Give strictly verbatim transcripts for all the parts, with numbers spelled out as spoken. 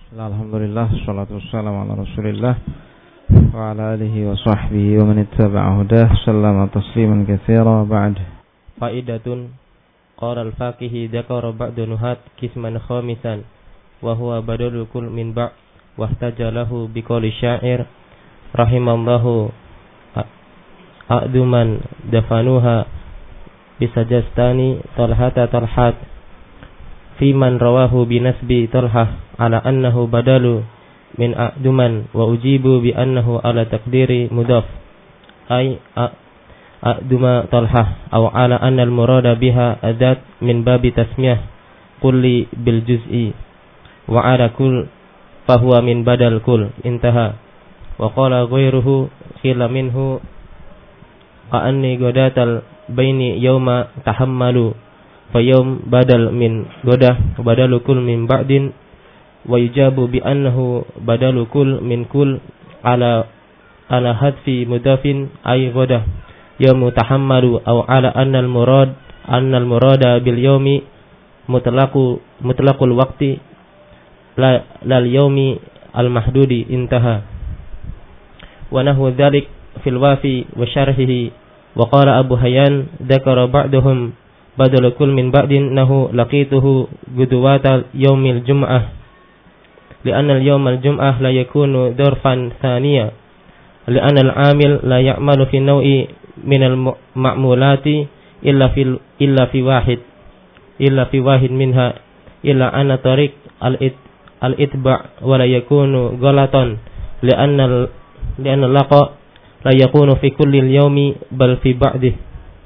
Alhamdulillah, salatu wassalamu ala Rasulillah wa ala alihi wa sahbihi wa man ittaba'a hudah sallama tasliman katsira ba'd. Faidatun qala al-faqihi dzakara ba'du nuhat qisman khamisan wa huwa badalul kull min ba' wa ihtajalahu biqouli syair rahimallahu a'duman dafanuha bisajastani talhata talhat fi man rawahu binasbi talhah ala annahu badalu min a'duman wa ujibu bi annahu ala taqdiri mudaf ay a'duma talhah aw ala anna al murada biha adat min babi tasmiyah kulli bil juz'i wa ala kull fahuwa min badal kull intaha wa qala ghairuhu khila minhu ka'anni godatal baini yawma tahammalu fayawm badal min godah badalu kul min ba'din wa yujabu bi annahu badalu kul min kul ala ala hadfi mudafin ay godah yawmu tahammalu aw ala anna al murad anna al murada bil yawmi mutlaqu mutlaqul waqti la lal yawmi al mahdudi intaha wa nahwu dzalik fil wafi wa syarhihi wa qala Abu Hayyan dzakara ba'dahum badal kul min ba'din nahu laqituhu gudwatal yaumil jum'ah li'anna al-yawmal jum'ah la yakunu darfan thaniya li'anna al-'amil la ya'malu fi naw'i min al-ma'mulati illa fi illa fi wahid illa fi wahid minha illa anna tariq al-itba' wa la yakunu ghalatan li'anna li'anna laqa la yakunu fi kulli al-yawmi bal fi ba'dihi.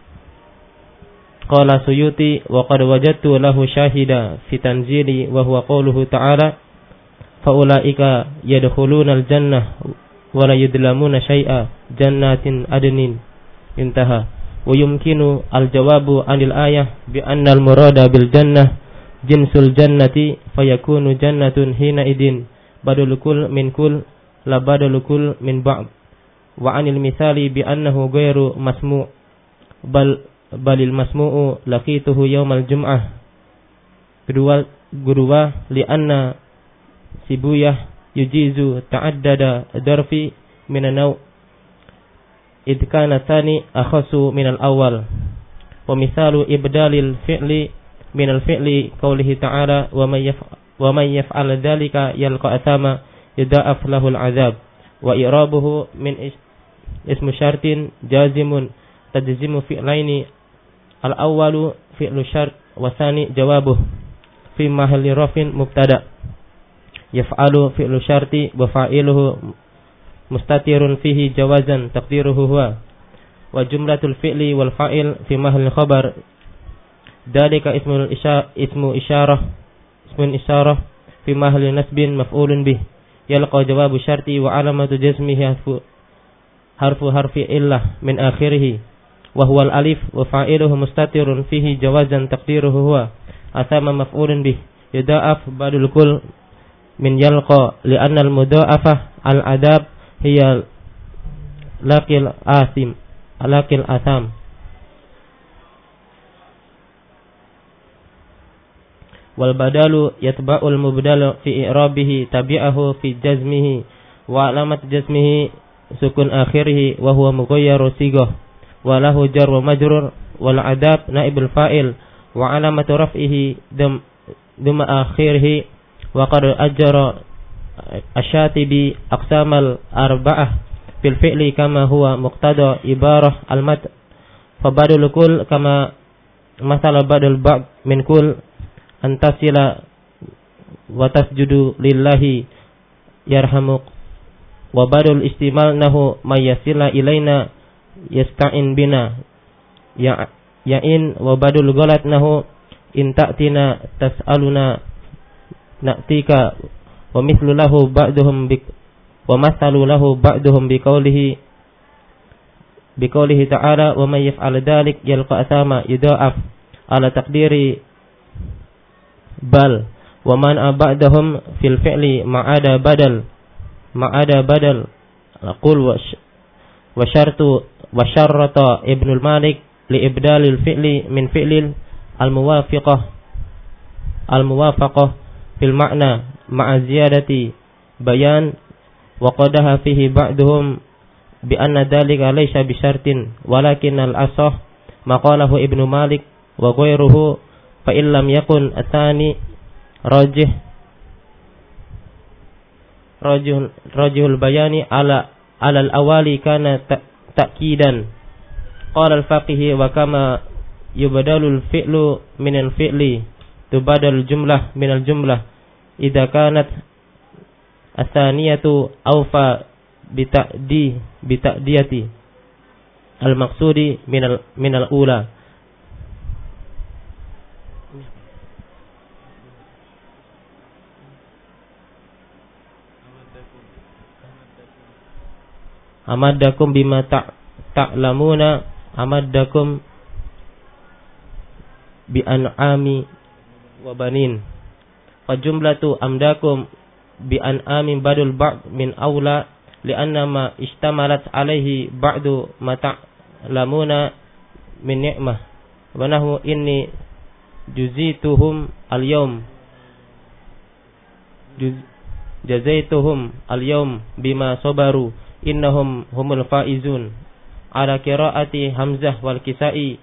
Qala Suyuti wa qad wajadtu lahu syahida fi tanzili wa huwa qawluhu ta'ala fa ulaika yadkhuluna al-jannah wa la yudlamuna syai'a jannatin adnin intaha wa yumkinu al-jawabu 'anil ayah bi anna al-murada bil jannah jinsul jannati fayakunu jannatun hina idin badul kul min kul la badul kul min ba'd wa 'anil misali bi annahu ghairu masmu' bal balil masmu'u laqituhu yaumal jum'ah kedua kedua li'anna sibuyah yujizu ta'addada darfi min an-naw' id kana tsani akhasu min al-awwal wa misalu ibdalil fi'li min al-fi'li qawlihi ta'ala wa may yaf'al wa may yaf'al dzalika yalqa athama yudha'af lahu al-'adzab wa i'rabuhu min ismu syartin jazimun tajzimu fi'laini al-awwalu fi'lu syart wa tsani jawabuh fi mahalli rafin mubtada yaf'alu fi'lu syarti wa fa'iluhu mustatirun fihi jawazan taqdiruhu huwa wa jumlatul fi'li wal fa'il fi mahalli khabar dalika ismul isya ismu isyarah ismun isyarah fi mahalli nasbin maf'ulun bih yalqa jawabu syarti wa alamatu jazmihi harfu harfu harfi illah min akhirih wa huwa al-alif wa fa'iluhu mustatirun fihi jawazan taqdiruhu huwa athama maf'ulun bih yudha'af badul kul min yalqa li'anna al-mudha'afah al-adab hiya laqil asim laqil atham wal badalu yatba'ul mubdal fi i'rabihi tabi'ahu fi jazmihi wa alamat jazmihi sukun akhirih wa huwa mughayyaru sigah wa lahu jar wa majrur wal adab naibul fa'il wa alamatu raf'ihi dam dum akhirih wa qad ajra asyatibi aqsamal arba'ah fil fi'li kama huwa muqtada ibarah al mat fa badul kull kama masala badul ba'd min kull antasila wa tasjudu lillahi yarhamuk wa badul istimal nahu mayasila ilaina yasta'in bina ya ya'in wa badul ghalat nahu in ta'tina tas'aluna na'tika wa mithlu lahu ba'duhum bi wa mathalu lahu ba'duhum bi qawlihi bi qawlihi ta'ala wa may yaf'al dhalik yalqa athama yudha'af ala taqdiri bal wa man ba'dahum fil fi'li ma'ada badal ma'ada badal qul wa wa syartu wa syarrata Ibnul Malik li ibdalil fi'li min fi'lil al-muwafiqah al-muwafaqah fil ma'na ma'a ziyadati bayan wa qadaha fihi ba'duhum bi anna dhalika laysa bi syartin walakin al-asah maqalahu Ibnu Malik wa ghairuhu fa illam yakun atsani rajih rajul rajul bayani ala ala al-awali kana ta'kidan qala al-faqih wa kama yubadalu al-fi'lu min al-fi'li tubadal jumlah min al-jumlah idza kanat atsaniyatu awfa bita'di bita'diyati al-maqsudi min al min al-ula. Amaddakum bima ta'lamuna amaddakum bi an'ami wa banin. Fa jumlatu amdakum bi an'amin badul ba'd min aula li'anna ma ishtamalat alaihi ba'du ma ta'lamuna min ni'mah wa nahu inni juzituhum al-yawm jazaituhum al-yawm bima sabaru innahum humul faizun ala qiraati Hamzah wal Kisai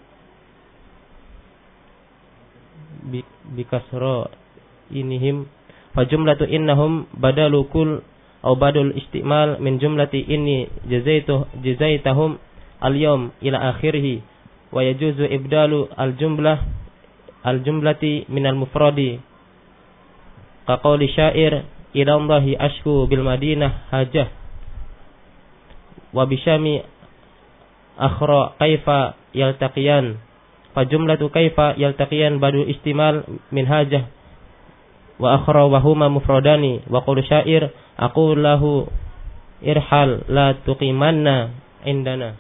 bi, bi kasra inihim fa jumlatu innahum badalu kul aw badul istimal min jumlati inni jazaitu jazaitahum al-yawm ila akhirih wa yajuzu ibdalu al-jumlah al-jumlati min al-mufradi ka qawli syair ila Allahi ashku bil madinah hajah wa bisyami akhra kaifa yaltaqiyan fa jumlatu kaifa yaltaqiyan badu istimal min hajah wa akhra wa huma mufradani wa qul syair aqul lahu irhal la tuqimanna indana.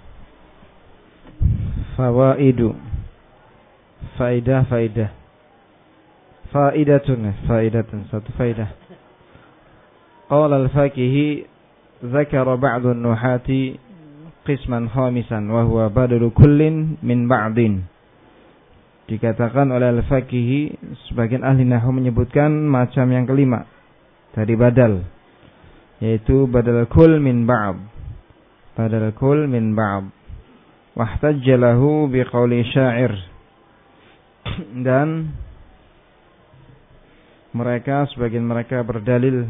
Fawaidu faidah faidah faidatun faidatun satu faidah. Qala al-Fakihi ذكر بعض النحاة قسما خامسا وهو بدل كل من بعض. Dikatakan oleh Al-Fakihi, sebagian ahli nahwu menyebutkan macam yang kelima dari badal, yaitu badal kull min ba'd. Badal kull min ba'd. Wahtajja lahu biqauli syair. Dan mereka, sebagian mereka berdalil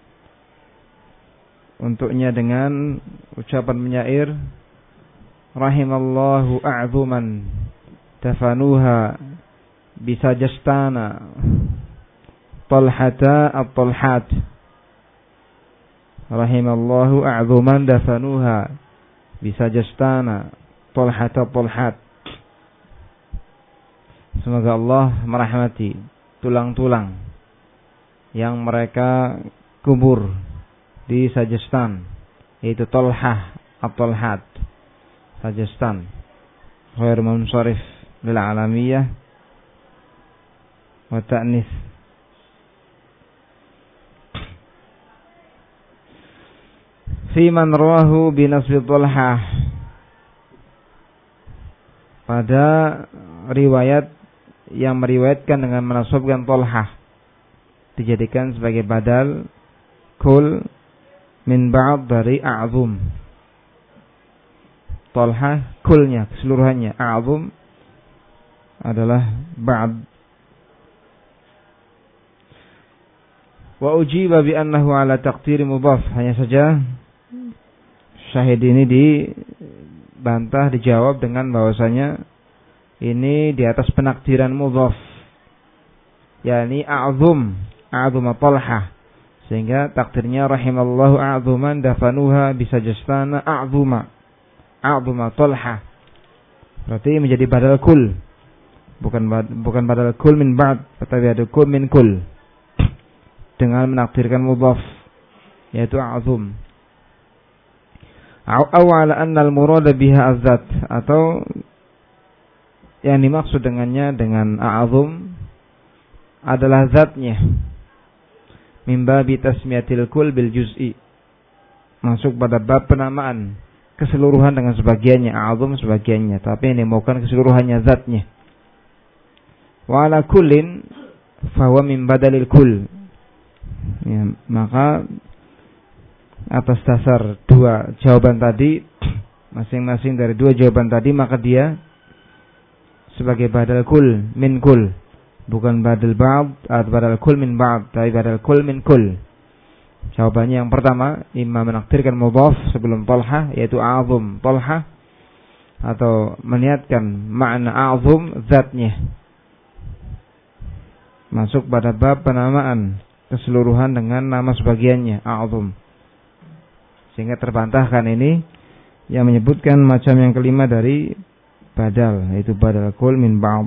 untuknya dengan ucapan penyair, rahimallahu a'zuman tafanuha bisajastana talhata at-talhat. Rahimallahu a'zuman dafanuha bisajastana talhata at-talhat. Semoga Allah merahmati tulang-tulang yang mereka kubur di Sajastan, yaitu Talhah at-Talhat. Sajastan ghair munsharif lil alamiyah wa ta'nis. Fi man rawahu bi nasbi Talhah, pada riwayat yang meriwayatkan dengan menasabkan Talhah, dijadikan sebagai badal kul min ba'd dari a'zum. Talhah kulnya, keseluruhannya. A'zum adalah ba'd. Wa ujiba bi annahu ala taqdir mudhaf. Hanya saja syahid ini dibantah, dijawab dengan bahwasanya ini di atas penakdiran mudhaf, yakni a'zum, a'zum Talhah. Sehingga takdirnya rahimallahu a'zuman dafanuha bisajastana a'zuma a'zuma Talha. Berarti menjadi badal kul, bukan bukan badal kul min ba'd, tetapi ada kul min kul dengan menakdirkan mudhaf, yaitu a'zum. Aw ala anna al-murada biha az-zat, atau yang dimaksud dengannya dengan a'zum adalah zatnya. Min babi tasmiyatil kul bil juz'i, masuk pada bab penamaan keseluruhan dengan sebagiannya, a'zum sebagiannya, tapi yang dimaukan keseluruhannya, zatnya. Wa ala kullin fahuwa min badalil kul, Ya, maka atas dasar dua jawaban tadi, masing-masing dari dua jawaban tadi, maka dia sebagai badal kul min kul, bukan badal ba'd atau badal kul min ba'd, tapi badal kul min kul. Jawabannya yang pertama, imma menakdirkan mudhaf sebelum Talha, yaitu a'zum Talha, atau meniatkan makna a'zum zatnya, masuk pada bab penamaan keseluruhan dengan nama sebagiannya a'zum, sehingga terbantahkan ini yang menyebutkan macam yang kelima dari badal, yaitu badal kul min ba'd.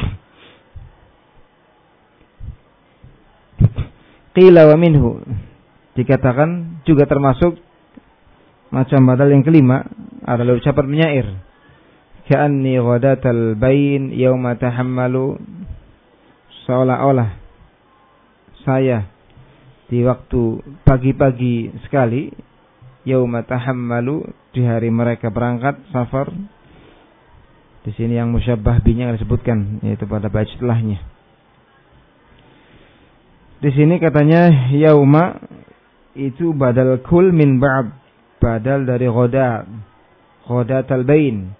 Qila wa minhu, dikatakan juga termasuk macam badal yang kelima adalah ucapan penyair, ka'anni ghadatal bain yauma tahammalu, seolah-olah saya di waktu pagi-pagi sekali, yauma tahammalu, di hari mereka berangkat safar. Di sini yang musyabbah binya disebutkan, yaitu pada bait setelahnya. Di sini katanya yauma itu badal kul min ba'd, badal dari ghoda, ghodatal bain,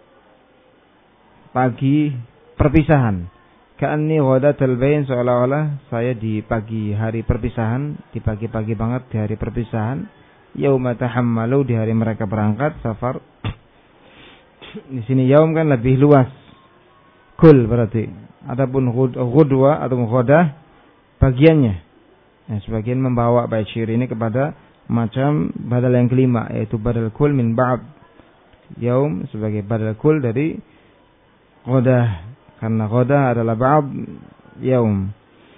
pagi perpisahan. Ka'anni ghodatal bain, seolah-olah saya di pagi hari perpisahan, di pagi-pagi banget di hari perpisahan. Yauma tahammalu, di hari mereka berangkat safar. Di sini yaum kan lebih luas, kul berarti. Adapun ghudwa atau ghodah bagiannya. Nah, sebagian membawa bait syair ini kepada macam badal yang kelima, yaitu badal kul min ba'd, yaum sebagai badal kul dari ghodah, karena ghodah adalah ba'd yaum.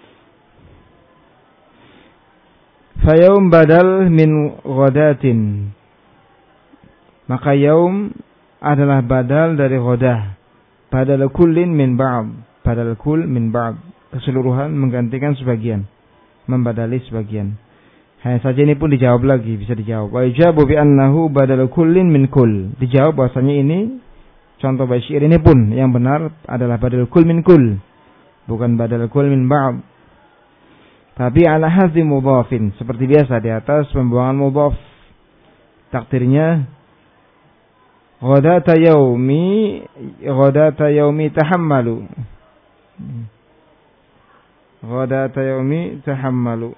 Fa yaum badal min ghodatin, maka yaum adalah badal dari ghodah, badal kullin min ba'd, badal kul min ba'd, keseluruhan menggantikan sebagian, membadali sebagian. Hanya saja ini pun dijawab lagi, bisa dijawab. Wa ijabu bi annahu badal kullin min kull. Dijawab bahwasanya ini contoh bait syair ini pun yang benar adalah badal kull min kull, bukan badal kull min ba'd. Tapi ala hadzi mudhafin, seperti biasa di atas pembuangan mudhaf. Takdirnya ghadata yaumi, ghadata yaumi tahammalu, ghadata yaumi tahammalu,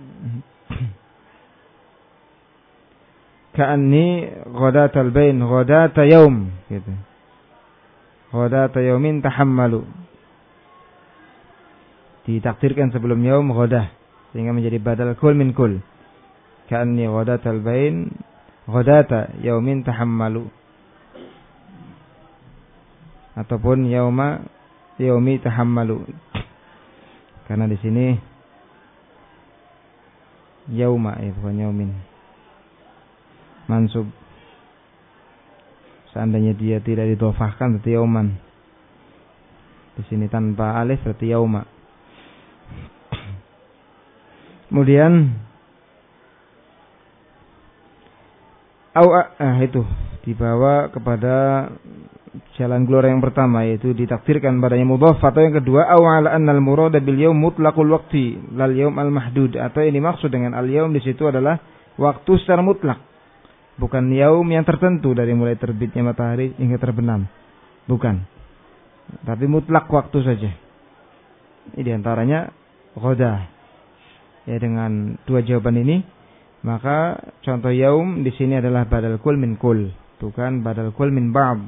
ka'anni ghadatal bain ghadata yaum, gitu. Ghadata yaumin tahammalu, ditakdirkan sebelum yaum ghadah, sehingga menjadi badal kul min kul. Ka'anni ghadatal bain ghadata yaumin tahammalu, ataupun yauma yaumi tahammalu, karena di sini yauma, ya bukan yaumin, mansub. Seandainya dia tidak didhofahkan berarti yauman. Di sini tanpa alif berarti yauma. Kemudian au ah itu dibawa kepada jalan keluar yang pertama, yaitu ditakdirkan padanya mudhaf, atau yang kedua au ala annal murada bil yaum mutlaqul waqti lal yaum al mahdud, atau ini maksud dengan al yaum di situ adalah waktu secara mutlak, bukan yaum yang tertentu dari mulai terbitnya matahari hingga terbenam, bukan, tapi mutlak waktu saja. Ini diantaranya ghadah. Ya, dengan dua jawaban ini maka contoh yaum di sini adalah badal kul min kul, bukan badal kul min ba'd.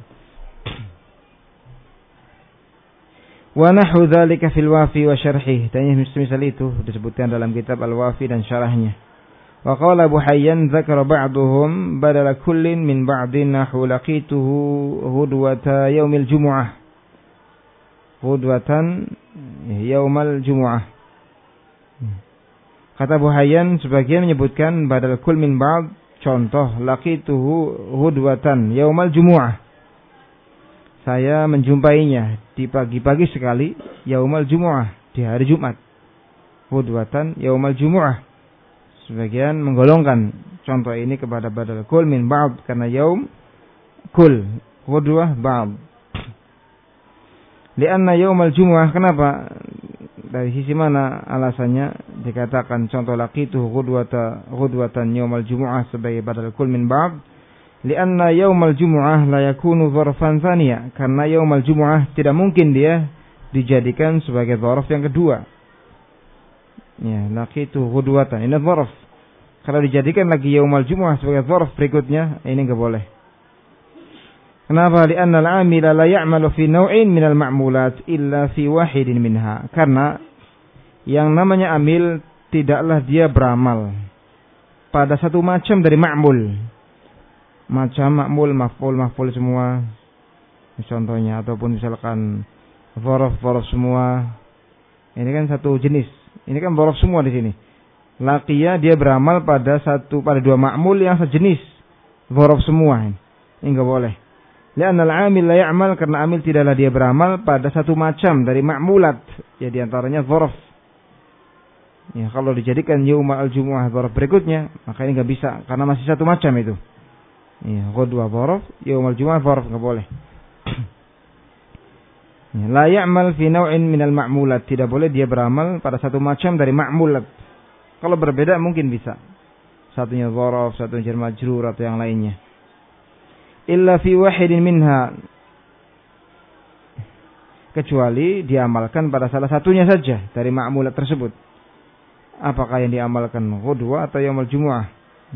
Wa nahu dzalika fil wafi wa syarhih, dan misal itu disebutkan dalam kitab al-wafi dan syarahnya. Wa qala Abu Hayyan dzakara ba'duhum badala kullin min ba'din nahu laqituhu hudwata yaumil jumu'ah, hudwatan yaumal jumu'ah. Kata Abu Hayyan, sebagian menyebutkan badal kul min ba'd, contoh laqituhu hudwatan yaumal jumu'ah, saya menjumpainya di pagi-pagi sekali, yaumal jumu'ah, di hari Jumat. Hudwatan yaumal jumu'ah. Sebagian menggolongkan contoh ini kepada badal kul min ba'd, karena yaum kul, hudwah ba'd. Lianna yaumal jumu'ah, kenapa? dari sisi mana alasannya dikatakan contoh laqitu ghudwata ghudwatan yaumal jumu'ah sebagai badal kul min ba'd? Lianna yaumal jumu'ah la yakunu dzarfan tsaniya, karena yaumal jumu'ah tidak mungkin dia dijadikan sebagai dzarf yang kedua. Ya, laqitu ghudwatan ini dzarf. Kalau dijadikan lagi yaumal jumu'ah sebagai dzarf berikutnya, ini enggak boleh. Kenapa? Lianna al-'amila la ya'malu fi naw'in min al-ma'mulat illa fi wahidin minha. Karena yang namanya amil tidaklah dia beramal pada satu macam dari ma'mul. Macam ma'mul, maf'ul, maf'ul semua. Contohnya ataupun misalkan dzaraf-dzaraf semua. Ini kan satu jenis. Ini kan dzaraf semua di sini. Laqiya dia beramal pada satu pada dua ma'mul yang sejenis. Dzaraf semua. Ini enggak boleh. Lianna al-'amil la ya'mal, karena amil tidaklah dia beramal pada satu macam dari ma'mulat, ya di antaranya dzaraf. Ya, kalau dijadikan yauma al-jumu'ah dzaraf berikutnya, maka ini enggak bisa karena masih satu macam itu. Ya, ghudwa dzaraf, yauma al-jumu'ah dzaraf enggak boleh. Ya, la ya'mal fi naw'in minal ma'mulat, tidak boleh dia beramal pada satu macam dari ma'mulat. Kalau berbeda mungkin bisa. Satunya dzaraf, satunya jar majrur atau yang lainnya. Illa fi wahidin minha, kecuali diamalkan pada salah satunya saja dari ma'mulat tersebut. Apakah yang diamalkan ghudwa atau yaumul jumu'ah?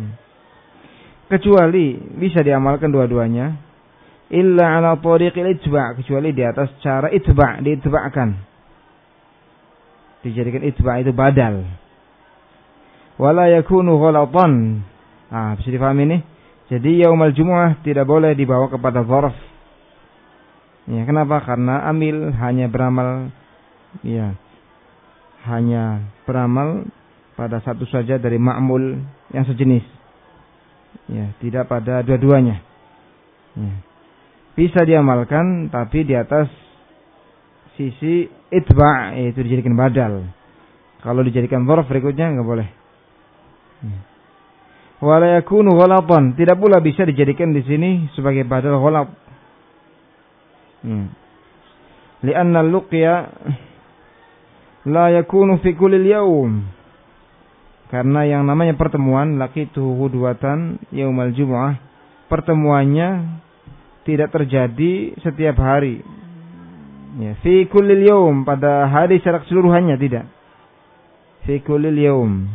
Kecuali bisa diamalkan dua-duanya. Illa ala tariqil itba', kecuali di atas cara itba', diitba'kan. Dijadikan itba' itu badal. Wala yakunu ghalatan. Ah, bisa difahami ini? Jadi yaumul jumu'ah tidak boleh dibawa kepada dzarf. Ya, kenapa? Karena amil hanya beramal ya hanya beramal pada satu saja dari ma'mul yang sejenis. Ya, tidak pada dua-duanya. Ya. Bisa diamalkan tapi di atas sisi itba', yaitu dijadikan badal. Kalau dijadikan dzarf berikutnya enggak boleh. Ya. Wala yakunu ghalatan, tidak pula bisa dijadikan di sini sebagai badal ghalat. Hmm. Lianna al-luqya la yakunu fi kulli yawm. Karena yang namanya pertemuan laqitu ghudwatan yaumal jumu'ah, pertemuannya tidak terjadi setiap hari. Ya, fi kulli yawm, pada hari secara keseluruhannya tidak. Fi kulli yawm.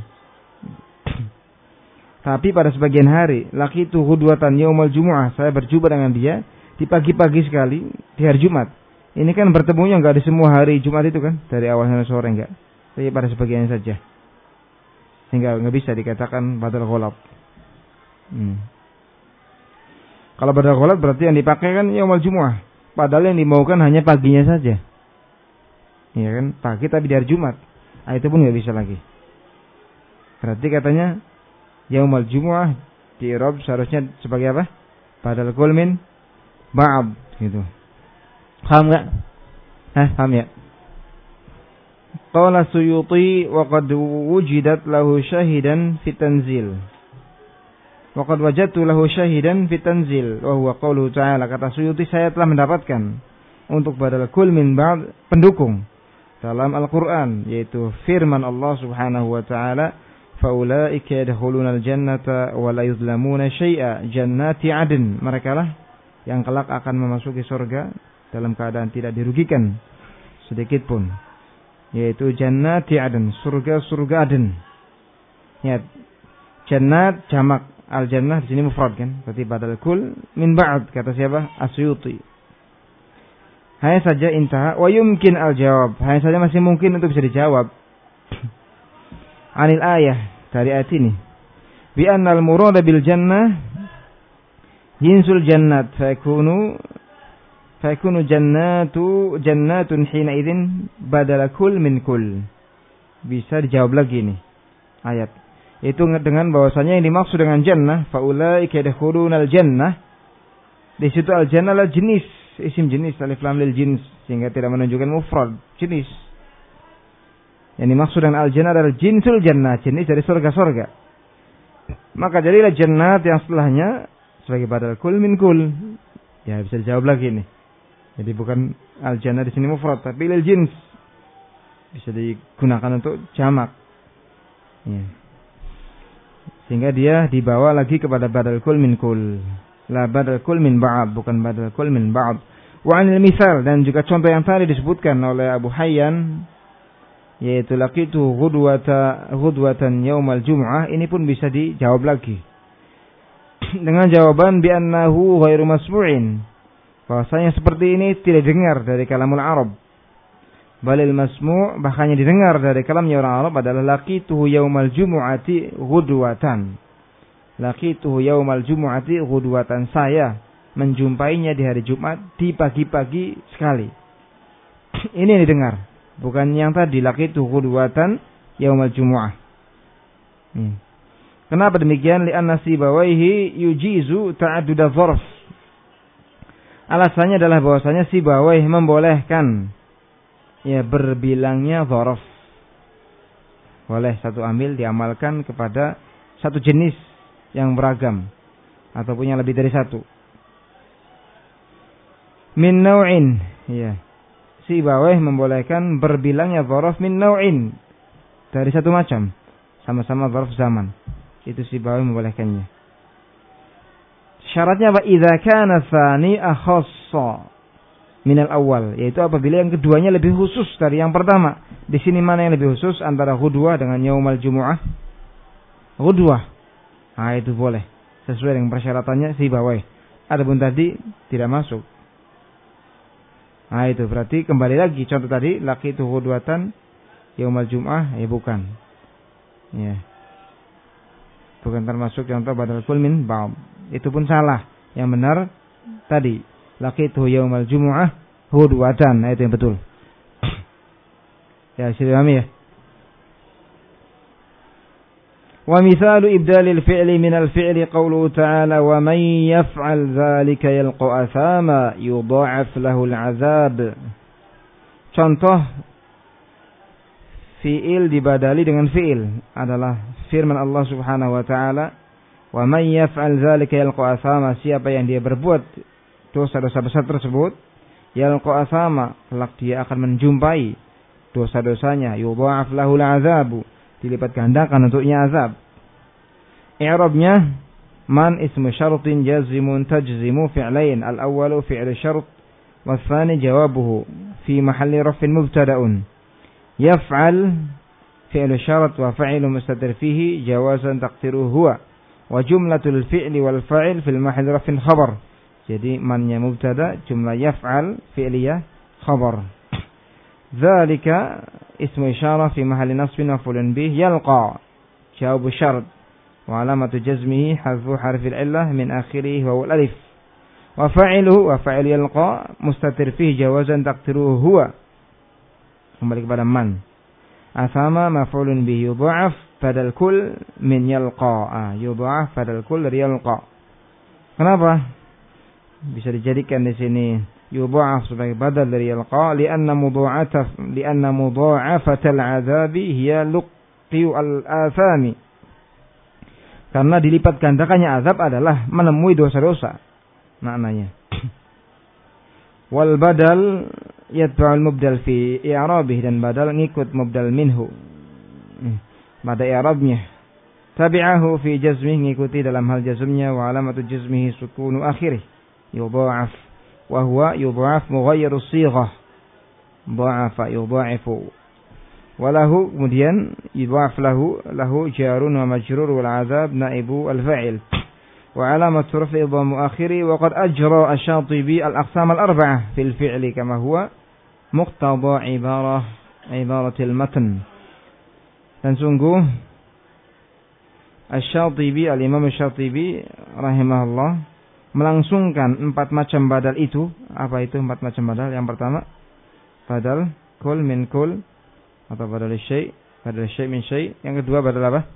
Tapi pada sebagian hari, laqitu ghudwatan yaumul jumu'ah, saya berjumpa dengan dia di pagi-pagi sekali di hari Jumat. Ini kan bertemunya enggak di semua hari Jumat itu kan, dari awal sampai sore enggak. Tapi pada sebagian saja. Sehingga enggak bisa dikatakan badal ghalat. Hmm. Kalau badal ghalat berarti yang dipakai kan yaumul jumu'ah, padahal yang dimaukan hanya paginya saja. Iya kan, pagi tapi di hari Jumat. Nah, itu pun enggak bisa lagi. Berarti katanya yaumul jumu'ah di i'rab seharusnya sebagai apa? Badal kul min ba'd gitu. Paham enggak? Hah, paham ya? Qala Suyuti wa qad wujidat lahu syahidan fi tanzil. Wa qad wajadtu lahu syahidan fi tanzil wa huwa qauluhu ta'ala, kata Suyuti, saya telah mendapatkan untuk badal kul min ba'd pendukung dalam Al-Qur'an, yaitu firman Allah Subhanahu wa ta'ala, faulaika yadkhuluna al-jannata wa la yuzlamuna syai'a, jannati adn, mereka lah yang kelak akan memasuki surga dalam keadaan tidak dirugikan sedikit pun, yaitu jannati adn, surga-surga adn. Ya, jannat jamak, al-jannah di sini mufrad kan, berarti badal kul min ba'd, kata siapa? Asyuti. Hanya saja intaha wa yumkin al-jawab, hanya saja masih mungkin untuk bisa dijawab anil ayah, dari ayat ini, bi annal murada bil jannah jinsul jannat, fayakunu fayakunu jannatu jannatun hina idzin badala kul min kul. Bisa dijawab lagi nih ayat itu dengan bahwasanya yang dimaksud dengan jannah faulaika yadkhulunal jannah, di situ al jannah adalah jenis, isim jenis, alif lam lil jins, sehingga tidak menunjukkan mufrad, jenis. Yang dimaksud dengan al-jannah adalah jinsul jannah, jenis dari surga-surga. Maka jadilah jannat yang setelahnya sebagai badal kul min kul. Ya, bisa dijawab lagi nih. Jadi bukan al-jannah di sini mufrad, tapi lil jins. bisa digunakan untuk jamak. Ya. Sehingga dia dibawa lagi kepada badal kul min kul. La badal kul min ba'd, bukan badal kul min ba'd. Wa 'anil misal, dan juga contoh yang tadi disebutkan oleh Abu Hayyan, yaitu laqitu ghudwata ghudwatan yaumal jumu'ah, ini pun bisa dijawab lagi dengan jawaban bi annahu ghairu masmu'in, bahwasanya seperti ini tidak dengar dari kalamul Arab. Balil masmu', bahkan didengar dari kalamnya orang Arab adalah laqituhu yaumal jumu'ati ghudwatan. Laqituhu yaumal jumu'ati ghudwatan, saya menjumpainya di hari Jumat di pagi-pagi sekali. Ini yang didengar, bukan yang tadi laqituhu ghudwatan yaumal jumu'ah. Hmm. Kenapa demikian? Li'anna Sibawaihi yujizu ta'adduda dzarf. Alasannya adalah bahwasanya Sibawaihi membolehkan ya berbilangnya dzaraf. Boleh satu amil diamalkan kepada satu jenis yang beragam ataupun yang lebih dari satu. Min naw'in, ya. Sibawaihi membolehkan berbilangnya dzaraf min naw'in, dari satu macam, sama-sama dzaraf zaman. Itu Sibawaihi membolehkannya. Syaratnya apa? Idza kana tsani akhassa minal awal, yaitu apabila yang keduanya lebih khusus dari yang pertama. Di sini mana yang lebih khusus antara ghudwah dengan yaumal jumu'ah? Ghudwah. Nah, itu boleh sesuai dengan persyaratannya Sibawaihi. Adapun tadi tidak masuk. Nah, itu berarti kembali lagi contoh tadi laqitu ghudwatan yaumal jumu'ah, ya bukan. Ya. Bukan termasuk contoh badal kul min ba'd. Itu pun salah. Yang benar tadi laqitu yaumal jumu'ah ghudwatan. Nah, itu yang betul. Ya, sudah paham ya? Wa misalu ibdalil fi'li minal fi'li qawluhu ta'ala wa man yaf'al dzalika yalqa athama yudha'af lahu al'adzab. Contoh fi'il dibadali dengan fi'il adalah firman Allah Subhanahu wa taala, wa man yaf'al dzalika yalqa athama, siapa yang dia berbuat dosa-dosa besar tersebut, yalqa athama, kelak dia akan menjumpai dosa-dosanya, yudha'af lahu al'adzab, dilipat gandakan untuknya azab. I'rabnya man ismu syartin jazimun tajzimu fi'lain, al-awwalu fi'lu syart wa tsani jawabuhu fi mahalli raf'in mubtada'un. Yaf'al fi'lu syart wa fa'ilu mustatir fihi jawazan taqdiruhu huwa, wa jumlatul fi'li wal fa'il fil mahalli raf'in khabar. Jadi mannya mubtada, jumlah yaf'al fi'liyah khabar. Dzalika ismu isyarah fi mahalli nasbin maf'ulun bih, yalqa jawabu syart wa alamatu jazmihi hadfu harfil illah min akhirih wa alif, wa fa'iluhu wa fa'il yalqa mustatir fihi jawazan taqdiruhu huwa, kembali kepada man. Asama maf'ulun bih yudha'af badal kul min yalqa, ah, yudha'af badal kul dari yalqa. Kenapa bisa dijadikan di sini yudha'af sebagai badal dari yalqa? Lianna mudha'af lianna mudha'afatal 'adzabi hiya luqiyu al-athami, karena dilipat gandakannya azab adalah menemui dosa-dosa maknanya. Wal badal yatba'ul mubdal fi i'rabih, dan badal ngikut mubdal minhu pada i'rabnya. Tabi'ahu fi jazmih, ngikuti dalam hal jazmnya, wa alamatu jazmihi sukunu akhirih yudha'af, wa huwa yudha'af mughayyiru sighah, dha'afa yudha'ifu. Walahu, kemudian yudha'af lahu, lahu jarun wa majrur wal azab naibu al fa'il, wa alamatu raf'i dhammu akhiri. Wa qad ajra asy-Syatibi al-aqsam al-arba'ah fil fi'li kama huwa muqtada ibarah ibaratil matan. Dan sungguh Asy-Syatibi, al-Imam Asy-Syatibi rahimahullah melangsungkan empat macam badal itu. Apa itu empat macam badal? Yang pertama badal kul min kul atau badal syai', badal syai' min syai'. Yang kedua badal apa?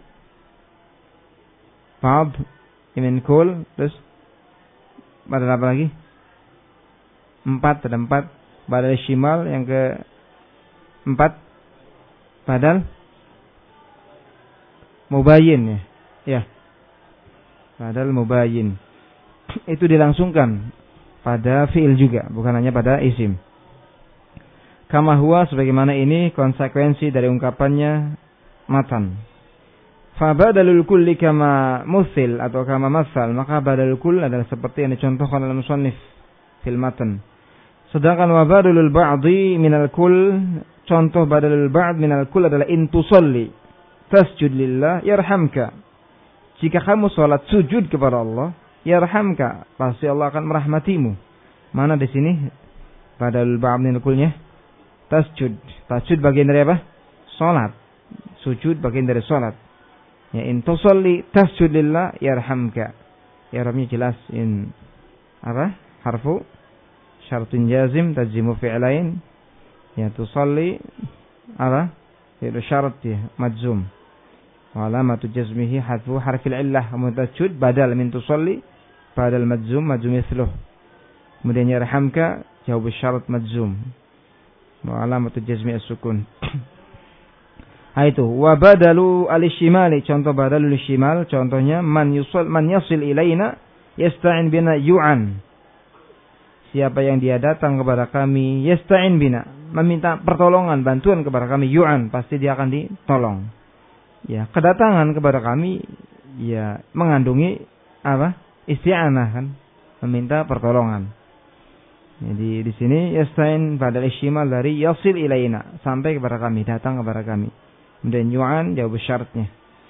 Ba'd min kul. Terus badal apa lagi? Empat, ada empat. Badal shimal. Yang ke empat badal mubayyin, ya. Ya. Badal mubayyin. Itu dilangsungkan pada fi'il juga, bukan hanya pada isim. Kama huwa, sebagaimana ini konsekuensi dari ungkapannya matan. Fa badalul kulli kama musil atau kama masal, maka badalul kull adalah seperti yang dicontohkan dalam musannif fil matan. Sedangkan wa badalul ba'di minal kull, contoh badalul ba'd minal kull adalah in tusalli tasjud lillah yarhamka. Jika kamu salat sujud kepada Allah, yarhamka, pasti Allah akan merahmatimu. Mana di sini badalul ba'd minal kullnya? Tasjud. Tasjud bagian dari apa? Salat. Sujud bagian dari salat. Ya, in tusalli tasjud lillah yarhamka. I'rabnya jelas, in apa? Harfu syartun jazim tajzimu fi'lain. Ya, tusalli apa? Fi'lu syarat ya, majzum. Wa alamatu jazmihi hadfu harfil illah. Tasjud badal min tusalli, badal majzum, majzum mithluh. Kemudian yarhamka jawab syarat majzum. Wa alamatu jazmi as-sukun. Ha itu wa badalu al-shimali, contoh badalul shimal, contohnya man yusul man yasil ilaina yasta'in bina yu'an. Siapa yang dia datang kepada kami yasta'in bina, meminta pertolongan, bantuan kepada kami, yu'an, pasti dia akan ditolong. Ya, kedatangan kepada kami ya mengandungi apa? Isti'anah kan, meminta pertolongan. Jadi di sini yasta'in badal shimal dari yasil ilaina, sampai kepada kami, datang kepada kami. Kemudian yu'an jawab syaratnya.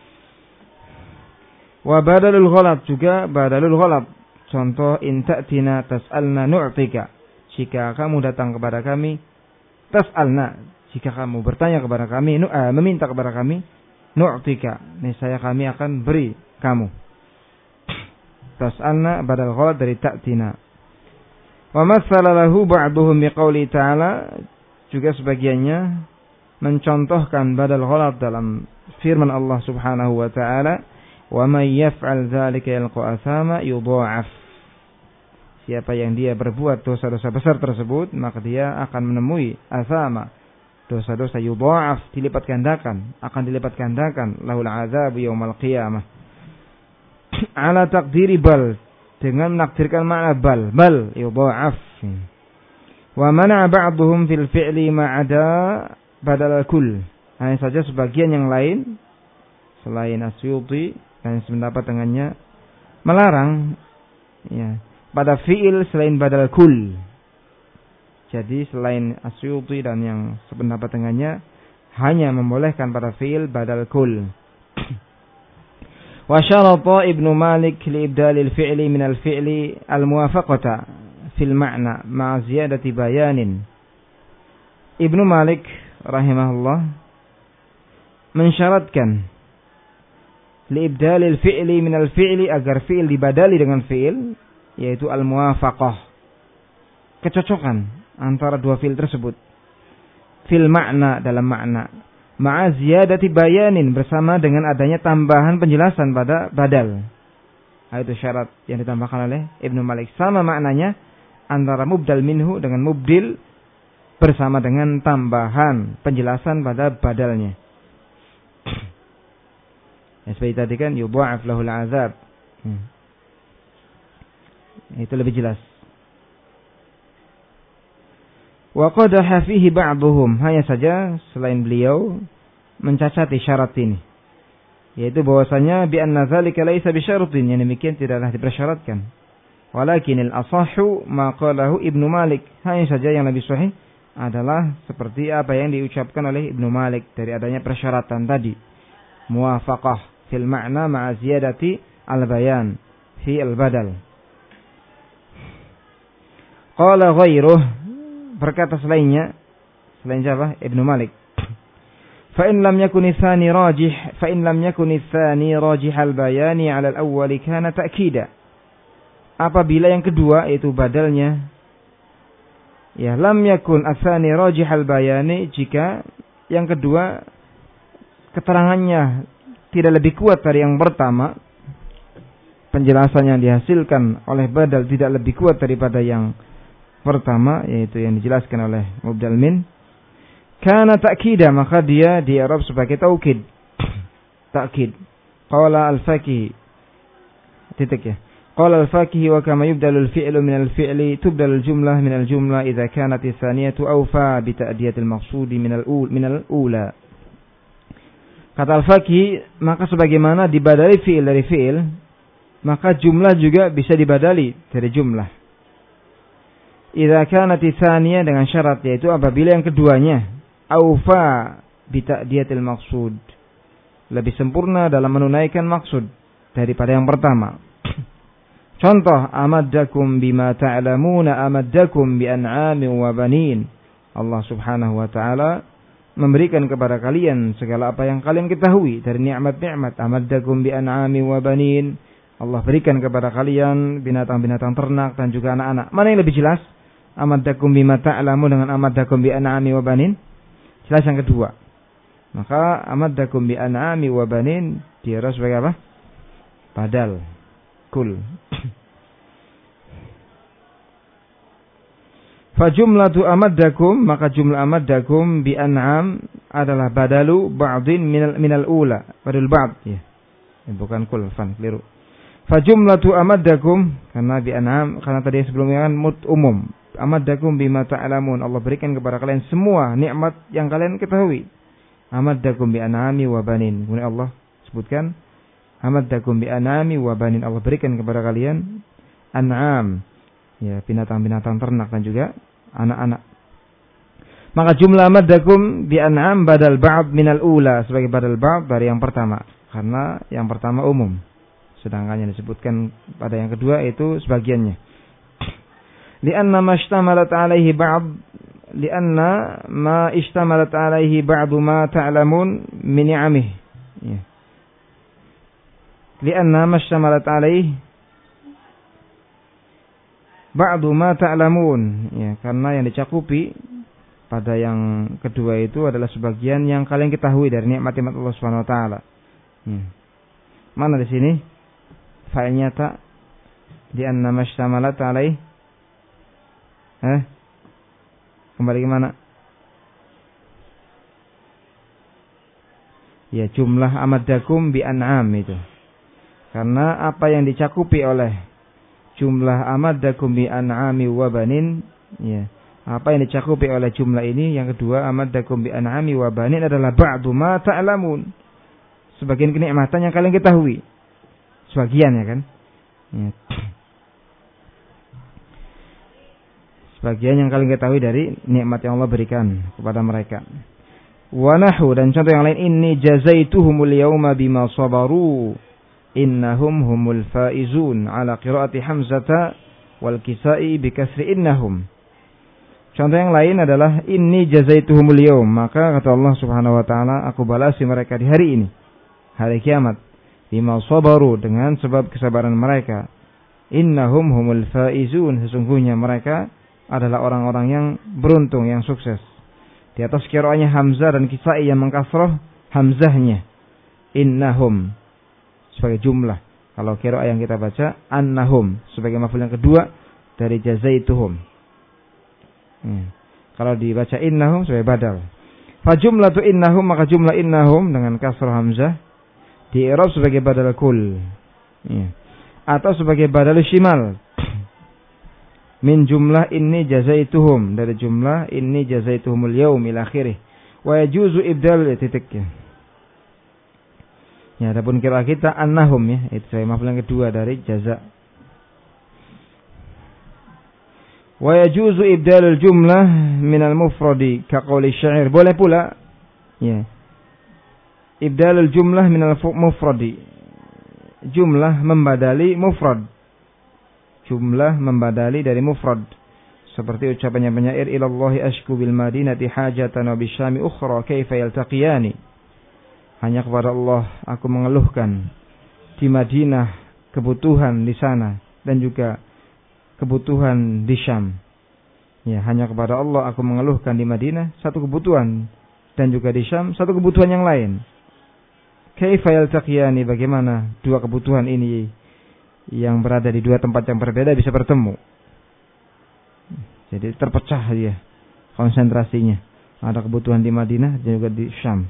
Wa badalul ghalab, juga badalul ghalab. Contoh in ta'tina tas'alna nu'tika. Jika kamu datang kepada kami, tas'alna, jika kamu bertanya kepada kami, nu, uh, meminta kepada kami, nu'tika, niscaya kami akan beri kamu. Tas'alna badal ghalab dari ta'tina. Wa matsala lahu ba'duhum biqauli ta'ala, juga sebagiannya mencontohkan badal ghalab dalam firman Allah Subhanahu wa ta'ala, wa may yaf'al dzalika yalqa athama yudha'af. Siapa yang dia berbuat dosa-dosa besar tersebut, maka dia akan menemui athama, dosa-dosa, yudha'af, dilipat gandakan, akan dilipat gandakan, lahul azab yaumal qiyamah. Ala taqdiri bal, dengan menakdirkan makna bal, bal yudha'af. Wa mana ba'dhum fil fi'li ma'ada badal kull. Hanya saja sebagian yang lain selain Asyuti dan sependapat dengannya melarang ya pada fi'il selain badal kull. Jadi selain Asyuti dan yang sependapat dengannya hanya membolehkan pada fi'il badal kull. Wa syarata Ibnu Malik li ibdalil fi'li min al-fi'li al-muwafaqata fil ma'na ma'a ziyadati bayanin. Ibnu Malik rahimahullah mensyaratkan li ibdalil fi'li min al-fi'li, agar fi'il dibadali dengan fi'il, yaitu al-muwafaqah, kecocokan antara dua fi'il tersebut, fil ma'na, dalam makna, ma'a ziyadati bayanin, bersama dengan adanya tambahan penjelasan pada badal. Itu syarat yang ditambahkan oleh Ibnu Malik. Sama maknanya antara mubdal minhu dengan mubdil, bersama dengan tambahan penjelasan pada badalnya. Ya, seperti tadi kan yudha'af lahul azab. Hmm. Itu lebih jelas. Wa qadaha fihi ba'dhum, hanya saja selain beliau mencacati syarat ini, yaitu bahwasanya bi anna dzalika laisa bi syaratin, yang demikian tidaklah dipersyaratkan. Walakinil asahhu ma qalahu Ibnu Malik, hanya saja yang lebih sahih adalah seperti apa yang diucapkan oleh Ibnu Malik dari adanya persyaratan tadi, muwafaqah fil ma'na ma'a ziyadati al-bayan fi al-badal. Qala ghairuh, berkata selainnya, selain siapa? Ibnu Malik. Fa in lam yakun tsani rajih, fa in lam yakun tsani rajih al-bayani 'ala al-awwal kana ta'kida. Apabila yang kedua yaitu badalnya, ya lam yakun tsani rajih al-bayani, jika yang kedua keterangannya tidak lebih kuat dari yang pertama, penjelasan yang dihasilkan oleh badal tidak lebih kuat daripada yang pertama, yaitu yang dijelaskan oleh mubdal min, kana ta'kida, maka dia di Arab sebagai taukid. Ta'kid. Qala al-Faqih, titik ya. Qala al-Fakihi wa kama yubdalu al-fi'lu min al-fi'li tubdalu al-jumlah min al-jumlah idza kanat ats-tsaniyatu awfa bi ta'diyati al-maqsudi min al-ula min al-ula. Kata al-Fakihi, maka sebagaimana dibadali fi'il dari fi'il, maka jumlah juga bisa dibadali dari jumlah. Idza kanat ats-tsaniyah dengan syarat, yaitu apabila yang keduanya awfa bi ta'diyatil maqsud, lebih sempurna dalam menunaikan maksud daripada yang pertama. Contoh, amaddakum bima ta'lamuna amaddakum bi an'amin wa banin. Allah Subhanahu wa taala memberikan kepada kalian segala apa yang kalian ketahui dari nikmat-nikmat. Amaddakum bi an'amin wa banin. Allah berikan kepada kalian binatang-binatang ternak dan juga anak-anak. Mana yang lebih jelas? Amaddakum bima ta'lamun dengan amaddakum bi an'amin wa banin? Jelas yang kedua. Maka amaddakum bi an'amin wa banin diarah sebagai apa? Badal. Kul. Fajumlatu amaddakum, maka jumlah amaddakum bi an'am adalah badalu ba'din minal minal ula, badal ba'd ya. Bukan kul, fan keliru. Fajumlatu amaddakum, karena bi an'am, karena tadi sebelumnya kan mut umum. Amaddakum bima ta'lamun, Allah berikan kepada kalian semua nikmat yang kalian ketahui. Amaddakum bi an'ami wa banin. Kemudian Allah sebutkan amaddakum bi an'ami wa banin, Allah berikan kepada kalian an'am, ya, binatang-binatang ternak dan juga anak-anak. Maka jumlah amaddakum bi an'am badal ba'd minal ula, sebagai badal ba'd dari yang pertama, karena yang pertama umum, sedangkan yang disebutkan pada yang kedua itu sebagiannya. Lianna ma ishtamalat alaihi ba'd lianna ma ishtamalat alaihi ba'du ma ta'lamun min ni'amih, ya. Lianna ma ishtamalat alaihi ba'du ma ta'lamun, ya, karena yang dicakupi pada yang kedua itu adalah sebagian yang kalian ketahui dari nikmat-nikmat Allah Subhanahu wa taala. Hmm. Mana di sini fa'ilnya ta di anna mashtamalat alaihi? Eh? Kembali ke mana? Ya, jumlah amaddakum bi an'am itu. Karena apa yang dicakupi oleh jumlah amaddakum bi an'ami wa banin, ya, apa yang dicakupi oleh jumlah ini yang kedua amaddakum bi an'ami wa banin adalah ba'du ma ta'lamun, sebagian kenikmatan yang kalian ketahui, sebagian, ya kan, ya. Sebagian yang kalian ketahui dari nikmat yang Allah berikan kepada mereka. Wa nahu, dan contoh yang lain, inni jazaituhumul yawma bima sabaru innahum humul faizun, ala qiraati Hamzata wal Kisai bi kasri innahum. Contoh yang lain adalah inni jazaituhumul yawm, maka kata Allah Subhanahu wa taala, aku balasi mereka di hari ini, hari kiamat, bima sabaru, dengan sebab kesabaran mereka. Innahum humul faizun, sesungguhnya mereka adalah orang-orang yang beruntung, yang sukses. Di atas qiraatnya Hamzah dan Kisai yang mengkasrah hamzahnya innahum sebagai jumlah. Kalau qiraat yang kita baca annahum sebagai maf'ul yang kedua dari jazaituhum. Hmm. Kalau dibaca innahum sebagai badal. Fa jumlatu innahum, maka jumlah innahum dengan kasrah hamzah di i'rab sebagai badal kul. Ya. Atau sebagai badal shimal. Min jumlah inni jazaituhum, dari jumlah inni jazaituhumul yawm ila akhirih. Wa yajuzu ibdal titik. Ya, adapun kira kita annahum, ya, itu saya maf'ul yang kedua dari jaza. Wa yajuzu ibdalul jumlah minal mufradi ka qouli syair. Boleh pula, ya, ibdalul jumlah minal mufradi, jumlah membadali mufrad, jumlah membadali dari mufrad, seperti ucapannya penyair, ilallahi ashku bil madinati hajatan wa bisyami ukhra kaifa yaltaqiyani. Hanya kepada Allah aku mengeluhkan di Madinah kebutuhan di sana dan juga kebutuhan di Syam. Ya, hanya kepada Allah aku mengeluhkan di Madinah satu kebutuhan dan juga di Syam satu kebutuhan yang lain. Kaifa yaltaqiyani, bagaimana dua kebutuhan ini yang berada di dua tempat yang berbeda bisa bertemu. Jadi terpecah dia konsentrasinya. Ada kebutuhan di Madinah dan juga di Syam.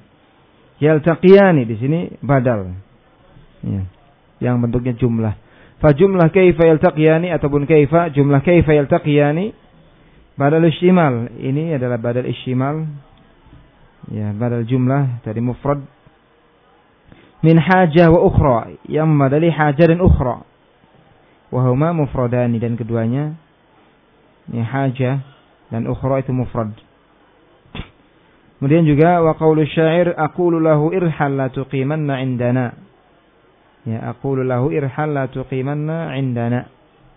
Yaltaqiyani di sini badal, ya, yang bentuknya jumlah. Fa jumlah kaifa yaltaqiyani ataupun kaifa jumlah kaifa yaltaqiyani badal istimal. Ini adalah badal istimal. Ya, badal jumlah dari mufrad min hajah wa ukhra, yang memadali hajah dan ukhra. Wa huma mufradani, dan keduanya ini hajah dan ukhra itu mufrad. Kemudian juga wa qaulu syair aqulu lahu irhal la tuqimanna indana. Ya, aqulu lahu irhal la tuqimanna indana.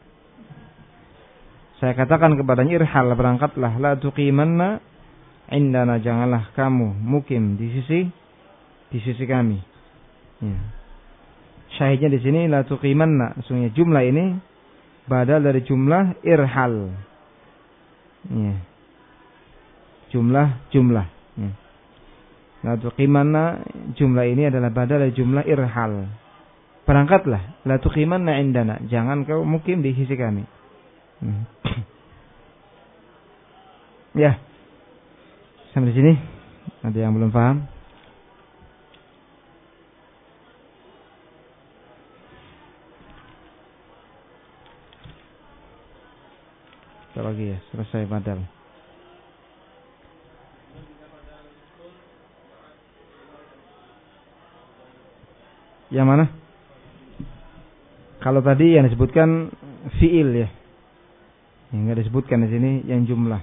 Saya katakan kepadanya irhal, berangkatlah, la tuqimanna indana, janganlah kamu mukim di sisi di sisi kami. Ya. Syahidnya di sini la tuqimanna, sesungguhnya jumlah ini badal dari jumlah irhal. Ya. Jumlah jumlah. Ya. La tuqimanna, jumlah ini adalah badal dari jumlah irhal. Berangkatlah, la tuqimanna indana, jangan kau mukim di sisi kami. Hmm. Ya. Sampai di sini. Ada yang belum paham? Kita lagi ya, selesai badal. Yang mana? Kalau tadi yang disebutkan fiil ya, yang nggak disebutkan di sini yang jumlah.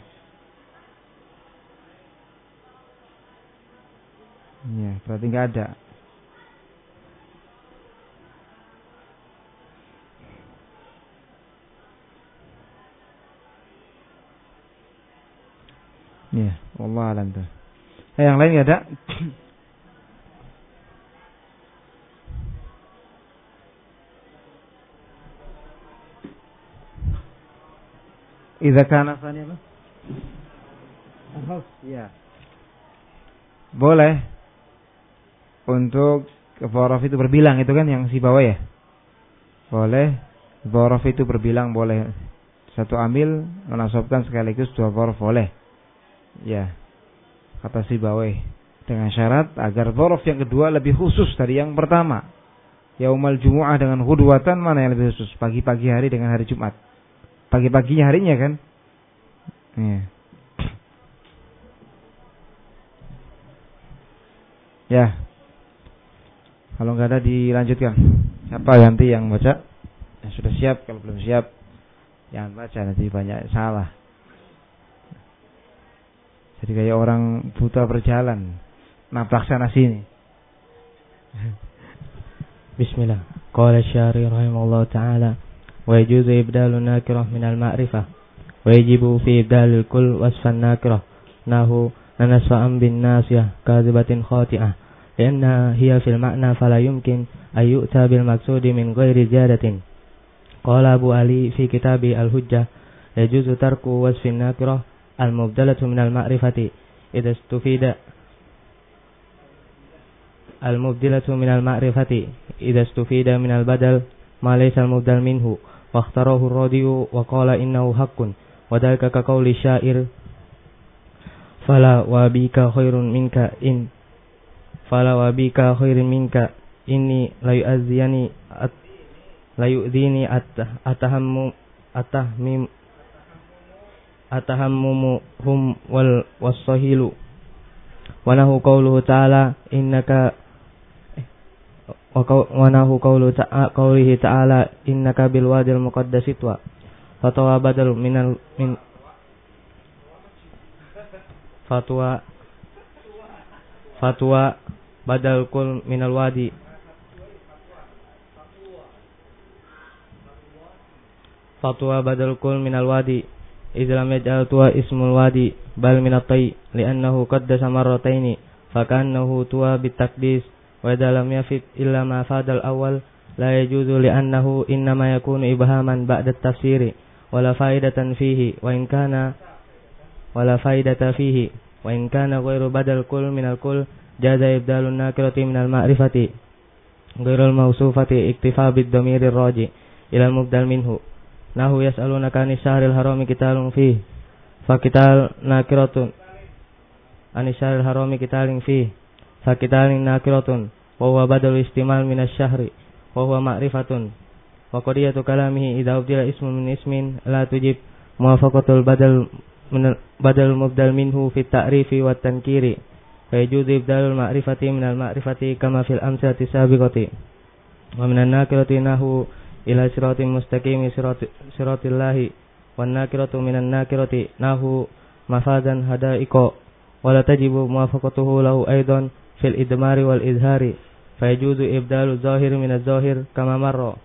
Ya, berarti nggak ada. Ya, wallah alam tuh. Eh, yang lain nggak ada? Idza kana tsani apa? Ya. Boleh untuk dzaraf itu berbilang, itu kan yang si bawah ya. Boleh dzaraf itu berbilang, boleh. Satu amil menasabkan sekaligus dua dzaraf boleh. Ya. Kata si bawah, dengan syarat agar dzaraf yang kedua lebih khusus dari yang pertama. Yaumal Jumu'ah dengan ghudwatan, mana yang lebih khusus? Pagi-pagi hari dengan hari Jumat. Pagi-paginya harinya kan. Ya. Ya. Kalau nggak ada dilanjutkan. Siapa nanti yang baca? Yang sudah siap, kalau belum siap jangan baca, nanti banyak salah. Jadi kayak orang buta berjalan, nabrak sana sini. Bismillah. Qala syari rahimahullah ta'ala. ويجوز إبدال الناكرة من المعرفة ويجب في إبدال الكل وصف الناكرة نحو ننسى بالناسية كاذبة خاطئة لأنها هي في المعنى فلا يمكن أن يؤتى بالمقصود من غير زيادة. قال أبو علي في كتاب الحجة يجوز ترك وصف الناكرة المبدلة من المعرفة إذا استفيد المبدلة من المعرفة إذا استفيد من البدل ما ليس المبدل منه واختاره الرادي وقال إنه حق وذلك كقول الشاعر فلا وابيك خير منك إن فلا وابيك خير منك إني لا يؤذيني لا يؤذيني أتهم أتهمم أتهممهم والصهيل ونهو قوله تعالى إنك ونهو قوله تعالى إنك بالوادي المقدس طوى فتوى بدل من ال من فتوى فتوى بدل كل من الوادي فتوى بدل كل من الوادي إذ لم يجعل طوى اسم الوادي بل من الطي لأنه قدس مرتين فكأنه طوى بالتقديس وإذا لم يفد إلا ما فاد الأول لا يجوز لأنه إنما يكون إبهاما بعد التفسير ولا فائدة فيه وإن كان ولا فائدة فيه وإن كان غير بدل كل من الكل جاز إبدال الناكرة من المعرفة غير الموصوفة اكتفاء بالضمير الراجع إلى المبدل منه. نحو يسألونك عن الشهر الحرام قتال فيه فقتال ناكرة عن الشهر الحرام قتال فيه فقتال ناكرة وهو بدل استعمال من الشهر وهو معرفة wa qadiyatu kalamihi idza ubdila ismun min ismin la tujib muwafaqatul badal min badal mubdal minhu fi ta'rifi wa tankiri fa yajuzu ibdalul ma'rifati min al ma'rifati kama fil amsalati sabiqati wa min an-nakirati nahu ila siratin mustaqimi sirati siratillahi wan nakiratu minan nakirati nahu mafadan hadaiqo wa la tajibu muwafaqatuhu lahu aidan fil idmari wal izhari fa yajuzu ibdalu zahir min az-zahir kama marra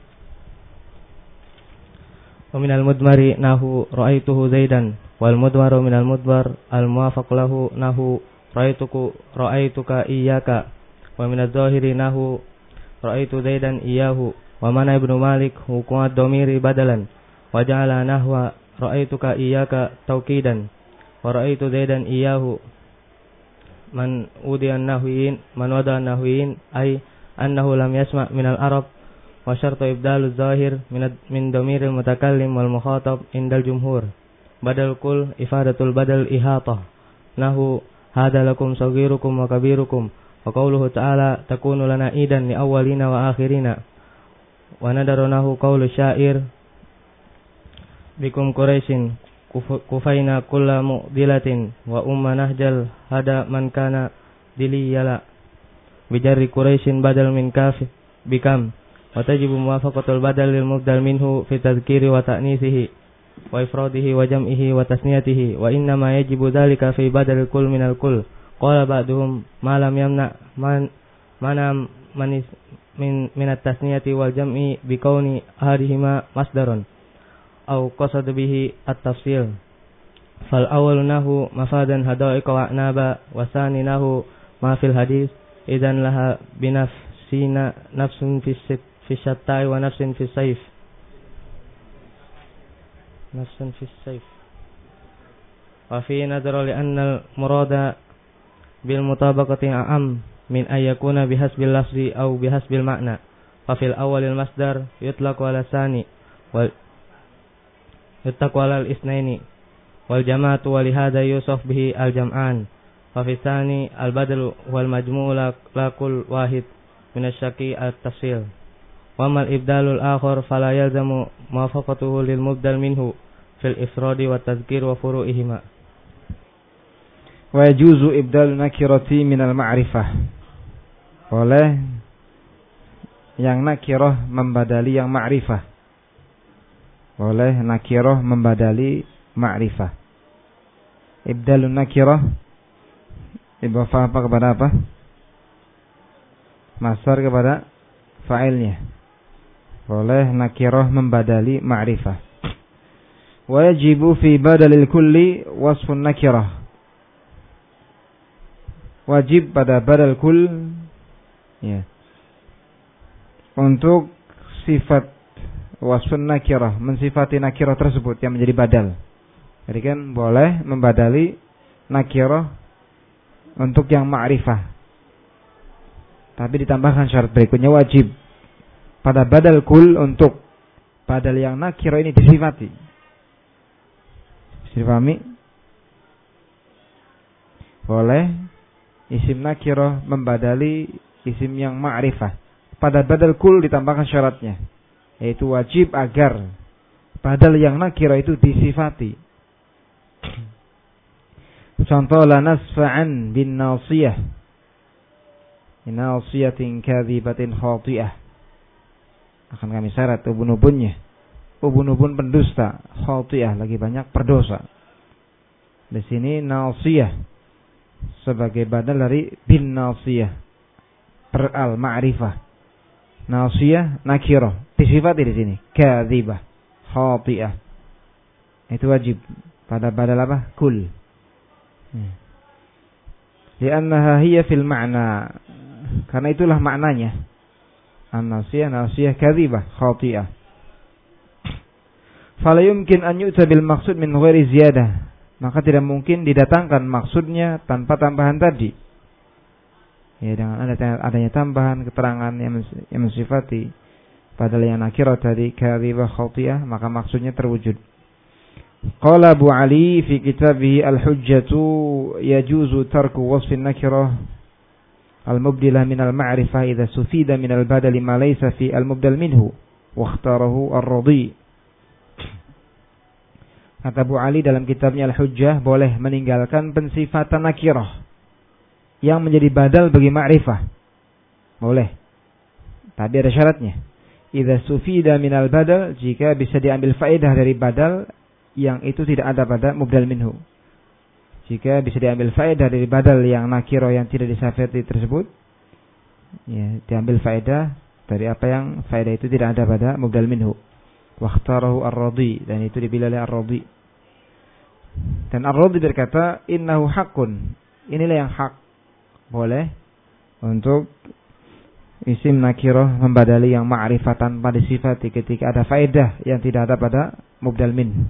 wa min al-mudmari nahu ra'aituhu zaidan wal mudmaru min al-mudbar al-muwafaq lahu nahu ra'aituku ra'aituka iyyaka wa min az-zahiri nahu ra'aitu zaidan iyyahu wa mana ibnu malik hukum ad-dhamiri badalan wa ja'ala nahwa ra'aituka iyyaka tawkidan wa ra'aitu zaidan iyyahu man udiyan nahwiyin man wada nahwiyin ay annahu lam yasma' min al-arab wa syartu ibdalu zahir min min dhamiril mutakallim wal mukhatab indal jumhur badal kul ifadatul badal ihatah nahu hada lakum saghirukum wa kabirukum wa qawluhu ta'ala takunu lana idan li awwalina wa akhirina wa nadarunahu qawlu syair bikum quraisyin kufaina kulla mu'dilatin wa umma nahjal hada man kana diliyala bijarri quraisyin badal min kaf bikam wa tajibu muwafaqatul badal lil mubdal minhu fi tadhkiri wa ta'nisihi wa ifradihi wa jam'ihi wa tasniyatihi wa inna ma yajibu dhalika fi badal kull min al kull qala ba'duhum ma lam yamna man mana manis min min at-tasniyati wal jam'i bi kauni hadihima masdarun aw qasad bihi at-tafsil fal awwalu nahu mafadan hadaiqa wa anaba wa sani nahu ma fil hadis idan laha binafsina nafsun fi fi syattai wa nafsin fi sayf nafsun fi sayf wa fi nadra li anna al-murada bil mutabaqati a'am min ayyakuna bihasbil lafzi aw bihasbil ma'na fa fil awwalil masdar yutlaqu ala sani wal yuttaqu ala al-isnaini wal jama'atu wa li hadha yusaf bihi al-jam'an fa fi tsani al-badlu wal majmu' la kull wahid min asy-syaqi at-tafsil wa mal ibdalul akhar fala yalzamu muwafaqatuhu lil mubdal minhu fil ifradi wa tadhkir wa furu'ihima wa yajuzu ibdal nakirati min al-ma'rifah boleh yang nakirah membadali yang ma'rifah boleh nakirah membadali ma'rifah. Ibdalun nakirah idhafah apa kepada apa? Masdar kepada fa'ilnya. Boleh nakirah membadali ma'rifah. Wa yajibu fi badalil kulli wasfun nakirah. Wajib pada badal kull ya. Untuk sifat wasfun nakirah, mensifati nakirah tersebut yang menjadi badal. Jadi kan boleh membadali nakirah untuk yang ma'rifah. Tapi ditambahkan syarat berikutnya wajib pada badal kul untuk badal yang nakirah ini disifati. Bisa dipahami? Boleh isim nakirah membadali isim yang ma'rifah. Pada badal kul ditambahkan syaratnya, yaitu wajib agar badal yang nakirah itu disifati. Contoh la nasfa'an bin nasiyah nasiyatin kadhibatin khati'ah. Akan kami syarat ubun-ubunnya, ubun-ubun pendusta, khati'ah lagi banyak berdosa. Di sini nasiyah sebagai badal dari bin nasiyah per al ma'rifah. Nasiyah nakirah disifati di sini kadzibah khati'ah. Itu wajib pada badal apa? Kul. Hmm. Li'annaha hiya fil ma'na. Karena itulah maknanya. An-nasiyah nasiyah kadzibah khati'ah. Fala yumkin an yu'ta bil maqsud min ghairi ziyadah. Maka tidak mungkin didatangkan maksudnya tanpa tambahan tadi. Ya, dengan adanya tambahan keterangan yang mensifati padahal yang nakirah tadi kadzibah khati'ah, maka maksudnya terwujud. Qala Abu Ali fi kitabih al-hujjatu yajuzu tarku wasfin nakirah al-mubdilah min al-ma'rifah idza sufida min al-badal ma laysa fi al-mubdal minhu wakhtarahu ar-radhi. Kata Abu Ali dalam kitabnya Al-Hujjah, boleh meninggalkan pensifatan nakirah yang menjadi badal bagi ma'rifah. Boleh. Tapi ada syaratnya. Idza sufida minal badal, jika bisa diambil faedah dari badal yang itu tidak ada pada mubdal minhu. Jika bisa diambil faedah dari badal yang nakirah yang tidak disafati tersebut, ya, diambil faedah dari apa yang faedah itu tidak ada pada mubdal minhu. Wakhtarahu ar-radhi, dan itu dipilih oleh ar-radhi. Dan ar-radhi berkata, innahu haqqun, inilah yang hak. Boleh untuk isim nakirah membadali yang ma'rifah tanpa disifati ketika ada faedah yang tidak ada pada mubdal min.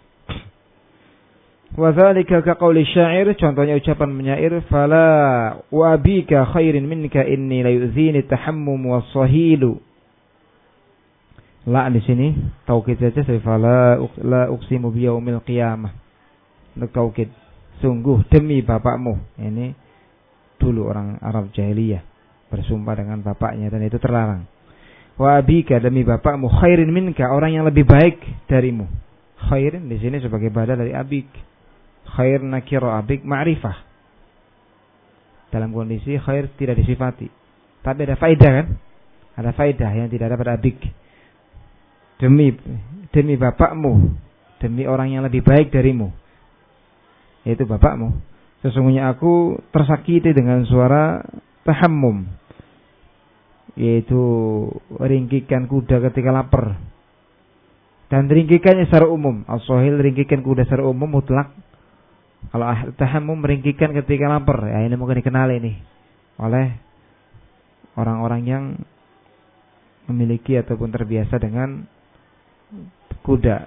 Wa dzalika ka qauli syair, contohnya ucapan penyair, fala wa bika khairin minka inni la yu'zini tahammum was-sahilu. La di sini taukid saja, fala la uqsimu bi yaumil qiyamah. Untuk taukid, sungguh demi bapakmu. Ini dulu orang Arab jahiliyah bersumpah dengan bapaknya, dan itu terlarang. Wa abika, demi bapakmu, khairin minka, orang yang lebih baik darimu. Khairin di sini sebagai badal dari abik. Khair nakira, abik ma'rifah. Dalam kondisi khair tidak disifati, tapi ada faedah kan? Ada faedah yang tidak ada pada abik. Demi demi bapakmu, demi orang yang lebih baik darimu, yaitu bapakmu. Sesungguhnya aku tersakiti dengan suara tahammum, yaitu ringkikan kuda ketika lapar. Dan ringkikannya secara umum. As-sahil ringkikan kuda secara umum mutlak. Kalau tahammum meringkikan ketika lapar, ya ini mungkin dikenal ini oleh orang-orang yang memiliki ataupun terbiasa dengan kuda.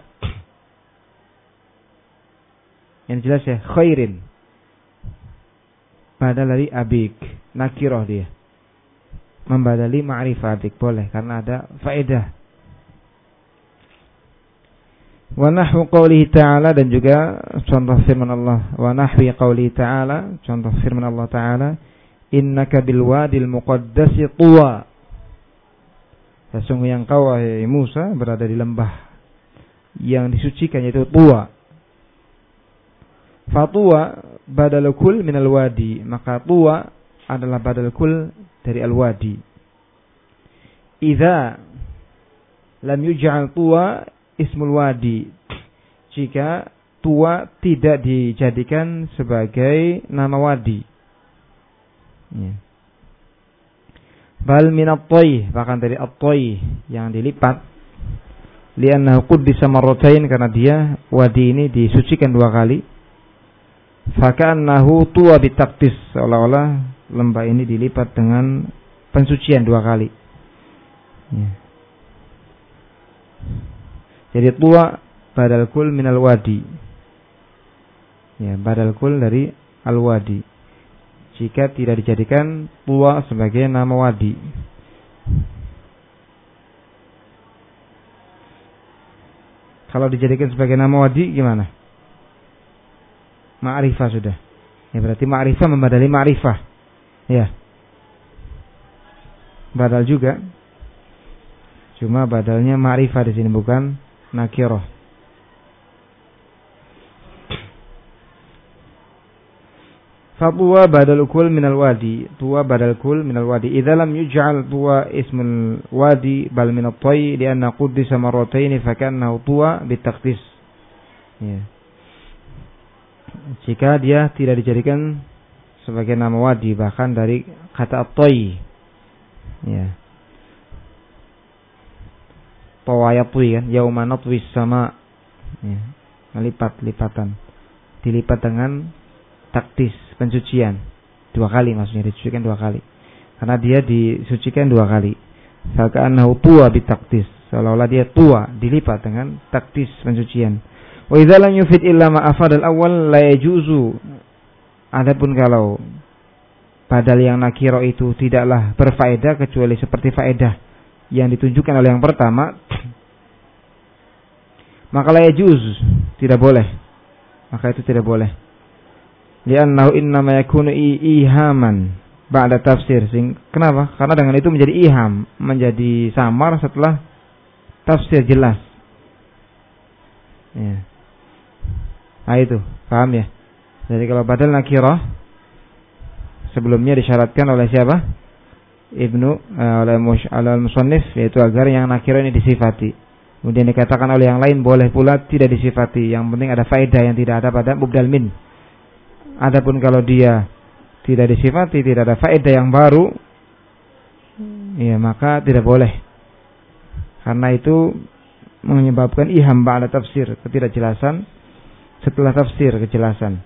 Yang jelas ya, khairin badal dari abik, nakirah dia. Membadali ma'rifah abik boleh karena ada faedah. Wa nahwu qawlihi ta'ala, dan juga contoh firman Allah, wa nahwi qawlihi ta'ala, contoh firman Allah ta'ala, innaka bil wadil muqaddasi tuwa. Sesungguhnya engkau wahai Musa berada di lembah yang disucikan, yaitu Tuwa. Fatuwa badal kul minal wadi, maka Tuwa adalah badal kul dari al-wadi. Idza lam yuj'al Tuwa ismul wadi, jika Tuwa tidak dijadikan sebagai nama wadi, ya. Bal min at-tay, bahkan dari at-tay yang dilipat, li'annahu quddisa marratain, karena dia wadi ini disucikan dua kali. Faka'annahu tuwa bitaqdis, seolah-olah lembah ini dilipat dengan pensucian dua kali, ya. Jadi tuwa badal kul minal wadi, ya, badal kul dari al-wadi, jika tidak dijadikan Tuwa sebagai nama wadi. Kalau dijadikan sebagai nama wadi gimana? Ma'rifah sudah. Ya berarti ma'rifah membadali ma'rifah. Ya. Badal juga. Cuma badalnya ma'rifah di sini, bukan nakirah. Tuwa badal kul minal wadi, tuwa badal kul minal wadi. Idza lam yuj'al tuwa ismul wadi bal min at-tay li'anna quddisa marratayn fa kannahu tuwa bitaqdis. Ya. Jika dia tidak dijadikan sebagai nama wadi, bahkan dari kata at-tay, ya. Tawayatwi kan, yauma natwis sama, ya. Melipat-lipatan, dilipat dengan taktis, pensucian dua kali, maksudnya disucikan dua kali, karena dia disucikan dua kali. Faka'annahu tuwa bitaktis, seolah-olah dia tua dilipat dengan taktis pensucian. Wa idza lam yufid illa ma afadal awal la yajuzu. Adapun kalau badal yang nakiro itu tidaklah berfaedah kecuali seperti faedah yang ditunjukkan oleh yang pertama, maka la yajuz, tidak boleh, maka itu tidak boleh. Li'annahu innama yakunu ihaman ba'da tafsir. Kenapa? Karena dengan itu menjadi iham, menjadi samar setelah tafsir jelas. Ya. Nah itu, paham ya? Jadi kalau badal nakirah sebelumnya disyaratkan oleh siapa? Ibnu uh, oleh al-musannif, yaitu agar yang nakirah ini disifati. Kemudian dikatakan oleh yang lain boleh pula tidak disifati. Yang penting ada faedah yang tidak ada pada mubdal min. Adapun kalau dia tidak disifati, tidak ada faedah yang baru, ya maka tidak boleh. Karena itu menyebabkan iham ba'da tafsir, ketidakjelasan setelah tafsir, kejelasan.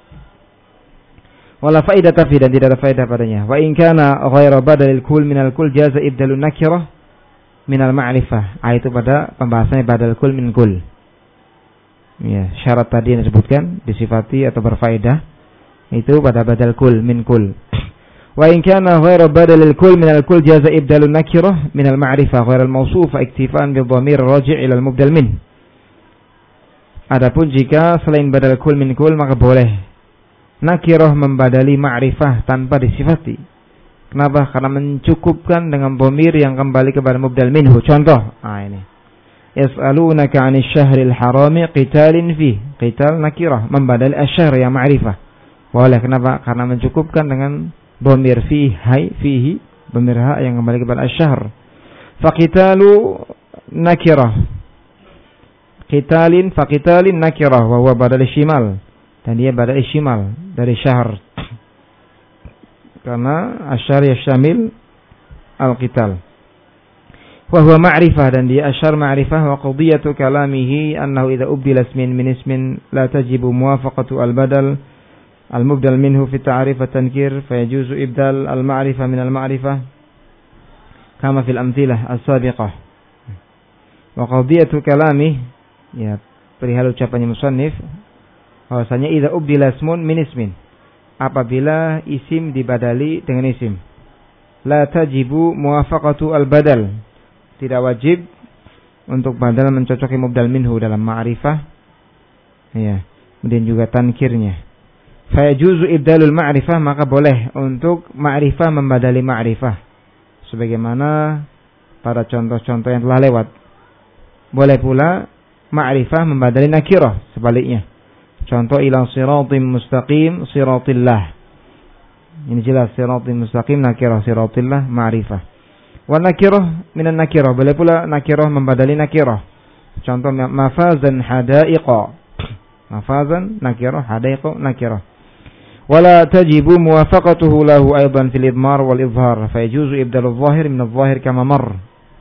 Wala faedah tafi, dan tidak ada faedah padanya. Wa in kana ghairu badalil kul minal kul jaza ibdalun nakirah minal ma'rifah. Ah, itu pada pembahasannya badal kul min kul. Ya, syarat tadi yang disebutkan disifati atau berfaedah itu pada badal kul min kul. Wa in kana ghairu badalil kul minal kul jaza ibdalun nakirah minal ma'rifah ghairal mawsufa iktifan bi dhamir raji' ila al mubdal min. Adapun jika selain badal kul min kul maka boleh nakirah membadali ma'rifah tanpa disifati. Kenapa? Karena mencukupkan dengan dhamir yang kembali kepada mubdal minhu. Contoh, ah ini. Yas'alunaka 'anil syahril harami qitalin fi. Qital nakirah membadali asy-syahr yang ma'rifah. Boleh, kenapa? Karena mencukupkan dengan dhamir fi hay fihi, dhamir ha yang kembali kepada asy-syahr. Faqitalu nakirah. Qitalin faqitalin nakirah wa huwa badal shimal. Dan dia badal shimal dari syahr. Karena asy-syahr yashamil al-qital. Wa huwa ma'rifah, dan dia asy-syahr ma'rifah. Wa qadiyatu kalamihi annahu idza ubdila ismin min ismin la tajibu muwafaqatu al-badal al-mubdal minhu fi ta'rif wa tankir fa yajuzu ibdal al-ma'rifah min al-ma'rifah kama fil amthilah as-sabiqah. Wa qadiyatu kalamihi, ya perihal ucapannya musannif bahwasanya idza ubdila ismun min ismin, apabila isim dibadali dengan isim, la tajibu muwafaqatu al-badal, tidak wajib untuk badal mencocoki mubdal minhu dalam ma'rifah, ya, kemudian juga tankirnya. Fa yajuzu ibdalul ma'rifah, maka boleh untuk ma'rifah membadali ma'rifah sebagaimana pada contoh-contoh yang telah lewat. Boleh pula ma'rifah membadali nakirah sebaliknya. Contoh ila siratim mustaqim siratillah. Ini jelas siratim mustaqim nakirah, siratillah ma'rifah. Wa nakirah minan nakirah, boleh pula nakirah membadali nakirah. Contoh mafazan hadaiqa. Mafazan nakirah, hadaiqa nakirah. Wala tajibu muwafaqatuhu lahu aidan fil idmar wal izhar, fa yajuzu ibdalu adh-dhahir min adh-dhahir kama mar.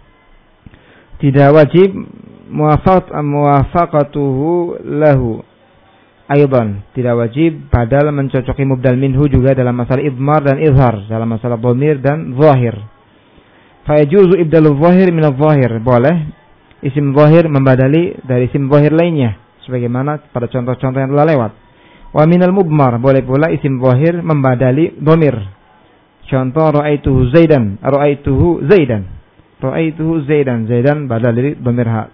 Tidak wajib muwafaqat muwafaqatuhu lahu aidan, tidak wajib badal mencocoki mubdal minhu juga dalam masalah idmar dan izhar, dalam masalah dhamir dan zahir. Fa yajuzu ibdalu adh-dhahir min adh-dhahir, boleh isim zahir membadali dari isim zahir lainnya sebagaimana pada contoh-contoh yang telah lewat. Wa minal mudmar, boleh pula isim zahir membadali dhamir. Contoh ra'aituhu zaidan, ra'aituhu zaidan. Ra'aituhu zaidan, zaidan badal dari dhamir ha.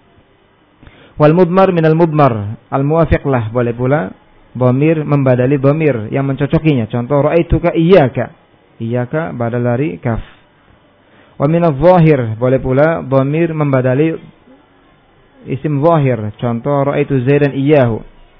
Wal mudmar minal mudmar, al muwafiq lah, boleh pula dhamir membadali dhamir yang mencocokinya. Contoh ra'aituka iyyaka, iyyaka badal dari kaf. Wa minadh dhahir, boleh pula dhamir membadali isim zahir. Contoh ra'aitu zaidan iyyahu.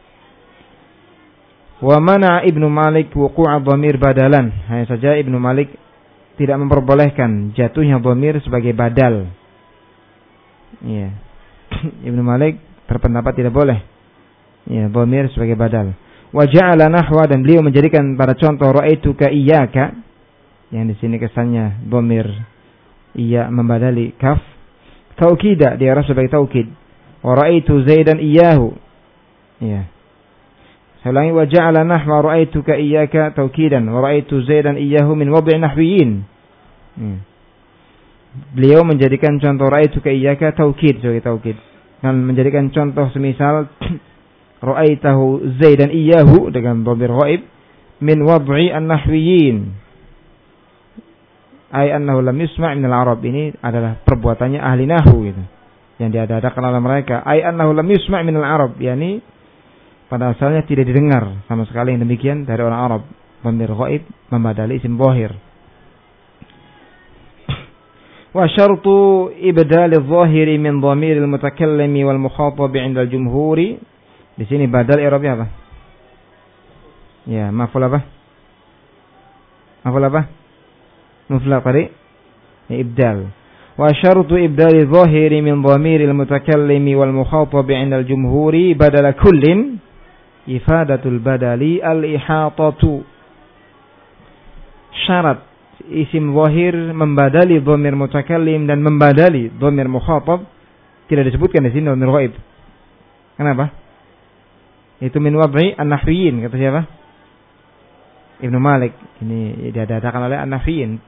Wa mana Ibnu Malik wuqu'a dhamir badalan, hanya saja Ibnu Malik tidak memperbolehkan jatuhnya dhamir sebagai badal. Iya. Ibnu Malik berpendapat tidak boleh, ya, dhamir sebagai badal. Wa ja'ala nahwa, dan beliau menjadikan pada contoh ra'aituka iyyaka, yang di sini kesannya dhamir iya membadali kaf, taukida, dia arah sebagai taukid. Wa ra'aitu zaidan iyyahu, ya. Saya ulangi, wa ja'ala nahwa ra'aituka iyyaka taukidan wa ra'aitu zaidan iyyahu min wad'i nahwiyin. Hmm. Beliau menjadikan contoh ra'aituka iyyaka taukid sebagai taukid, dan menjadikan contoh semisal ra'aitahu zaidan iyyahu dengan dhamir ghaib min wad'i an-nahwiyin, ay annahu lam yusma' min al-arab. Ini adalah perbuatannya ahli nahwu gitu, yang diadakan oleh mereka. Ay annahu lam yusma' min al-arab, yakni pada asalnya tidak didengar sama sekali yang demikian dari orang Arab. Dhamir ghaib membadali isim zahir. Wa syartu ibdal adh-dhahiri min dhamir al-mutakallimi wal mukhatab 'inda al-jumhuri. Di sini badal i'rabnya apa? Ya, maf'ul apa? Maf'ul apa? Mufla tadi? Ya, ibdal. Wa syartu ibdal adh-dhahiri min dhamir al-mutakallimi wal mukhatab 'inda al-jumhuri badala kullin ifadatul badali al-ihatatu. Syarat isim zahir membadali dhamir mutakallim dan membadali dhamir mukhatab tidak disebutkan di sini dhamir ghaib. Kenapa? Itu min wad'i an-nahwiyin, kata siapa? Ibnu Malik. Ini diadakan oleh an-nahwiyin.